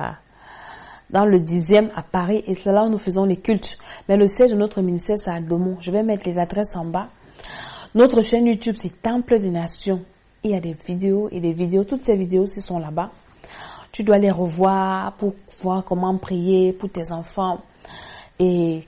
dans le 10e à Paris, et c'est là où nous faisons les cultes. Mais le siège de notre ministère, c'est à Domont. Je vais mettre les adresses en bas. Notre chaîne YouTube, c'est Temple des Nations. Il y a des vidéos et des vidéos. Toutes ces vidéos aussi sont là-bas. Tu dois les revoir pour voir comment prier pour tes enfants. Et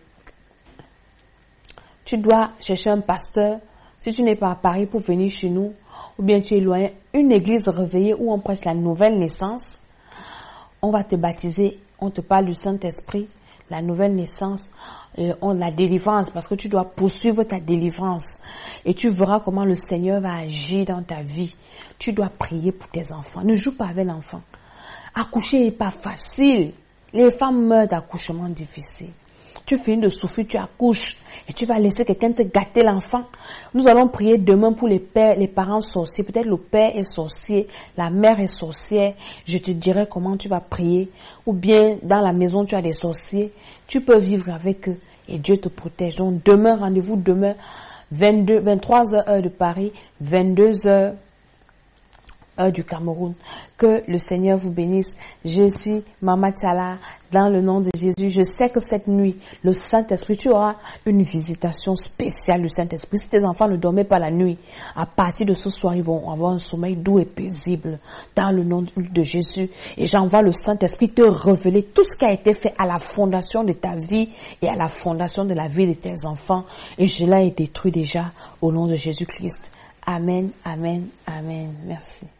tu dois chercher un pasteur. Si tu n'es pas à Paris pour venir chez nous, ou bien tu es loin, une église réveillée où on prêche la nouvelle naissance, on va te baptiser, on te parle du Saint-Esprit, la nouvelle naissance, la délivrance, parce que tu dois poursuivre ta délivrance. Et tu verras comment le Seigneur va agir dans ta vie. Tu dois prier pour tes enfants. Ne joue pas avec l'enfant. Accoucher n'est pas facile. Les femmes meurent d'accouchements difficiles. Tu finis de souffrir, tu accouches et tu vas laisser quelqu'un te gâter l'enfant. Nous allons prier demain pour les pères, les parents sorciers. Peut-être le père est sorcier, la mère est sorcière. Je te dirai comment tu vas prier. Ou bien dans la maison tu as des sorciers. Tu peux vivre avec eux et Dieu te protège. Donc demain, rendez-vous demain, 23h heure de Paris, 22h heure du Cameroun. Que le Seigneur vous bénisse. Je suis Mama Tchala dans le nom de Jésus. Je sais que cette nuit, le Saint-Esprit, tu auras une visitation spéciale du Saint-Esprit. Si tes enfants ne dormaient pas la nuit, à partir de ce soir, ils vont avoir un sommeil doux et paisible dans le nom de Jésus. Et j'envoie le Saint-Esprit te révéler tout ce qui a été fait à la fondation de ta vie et à la fondation de la vie de tes enfants. Et je l'ai détruit déjà au nom de Jésus-Christ. Amen, amen, amen. Merci.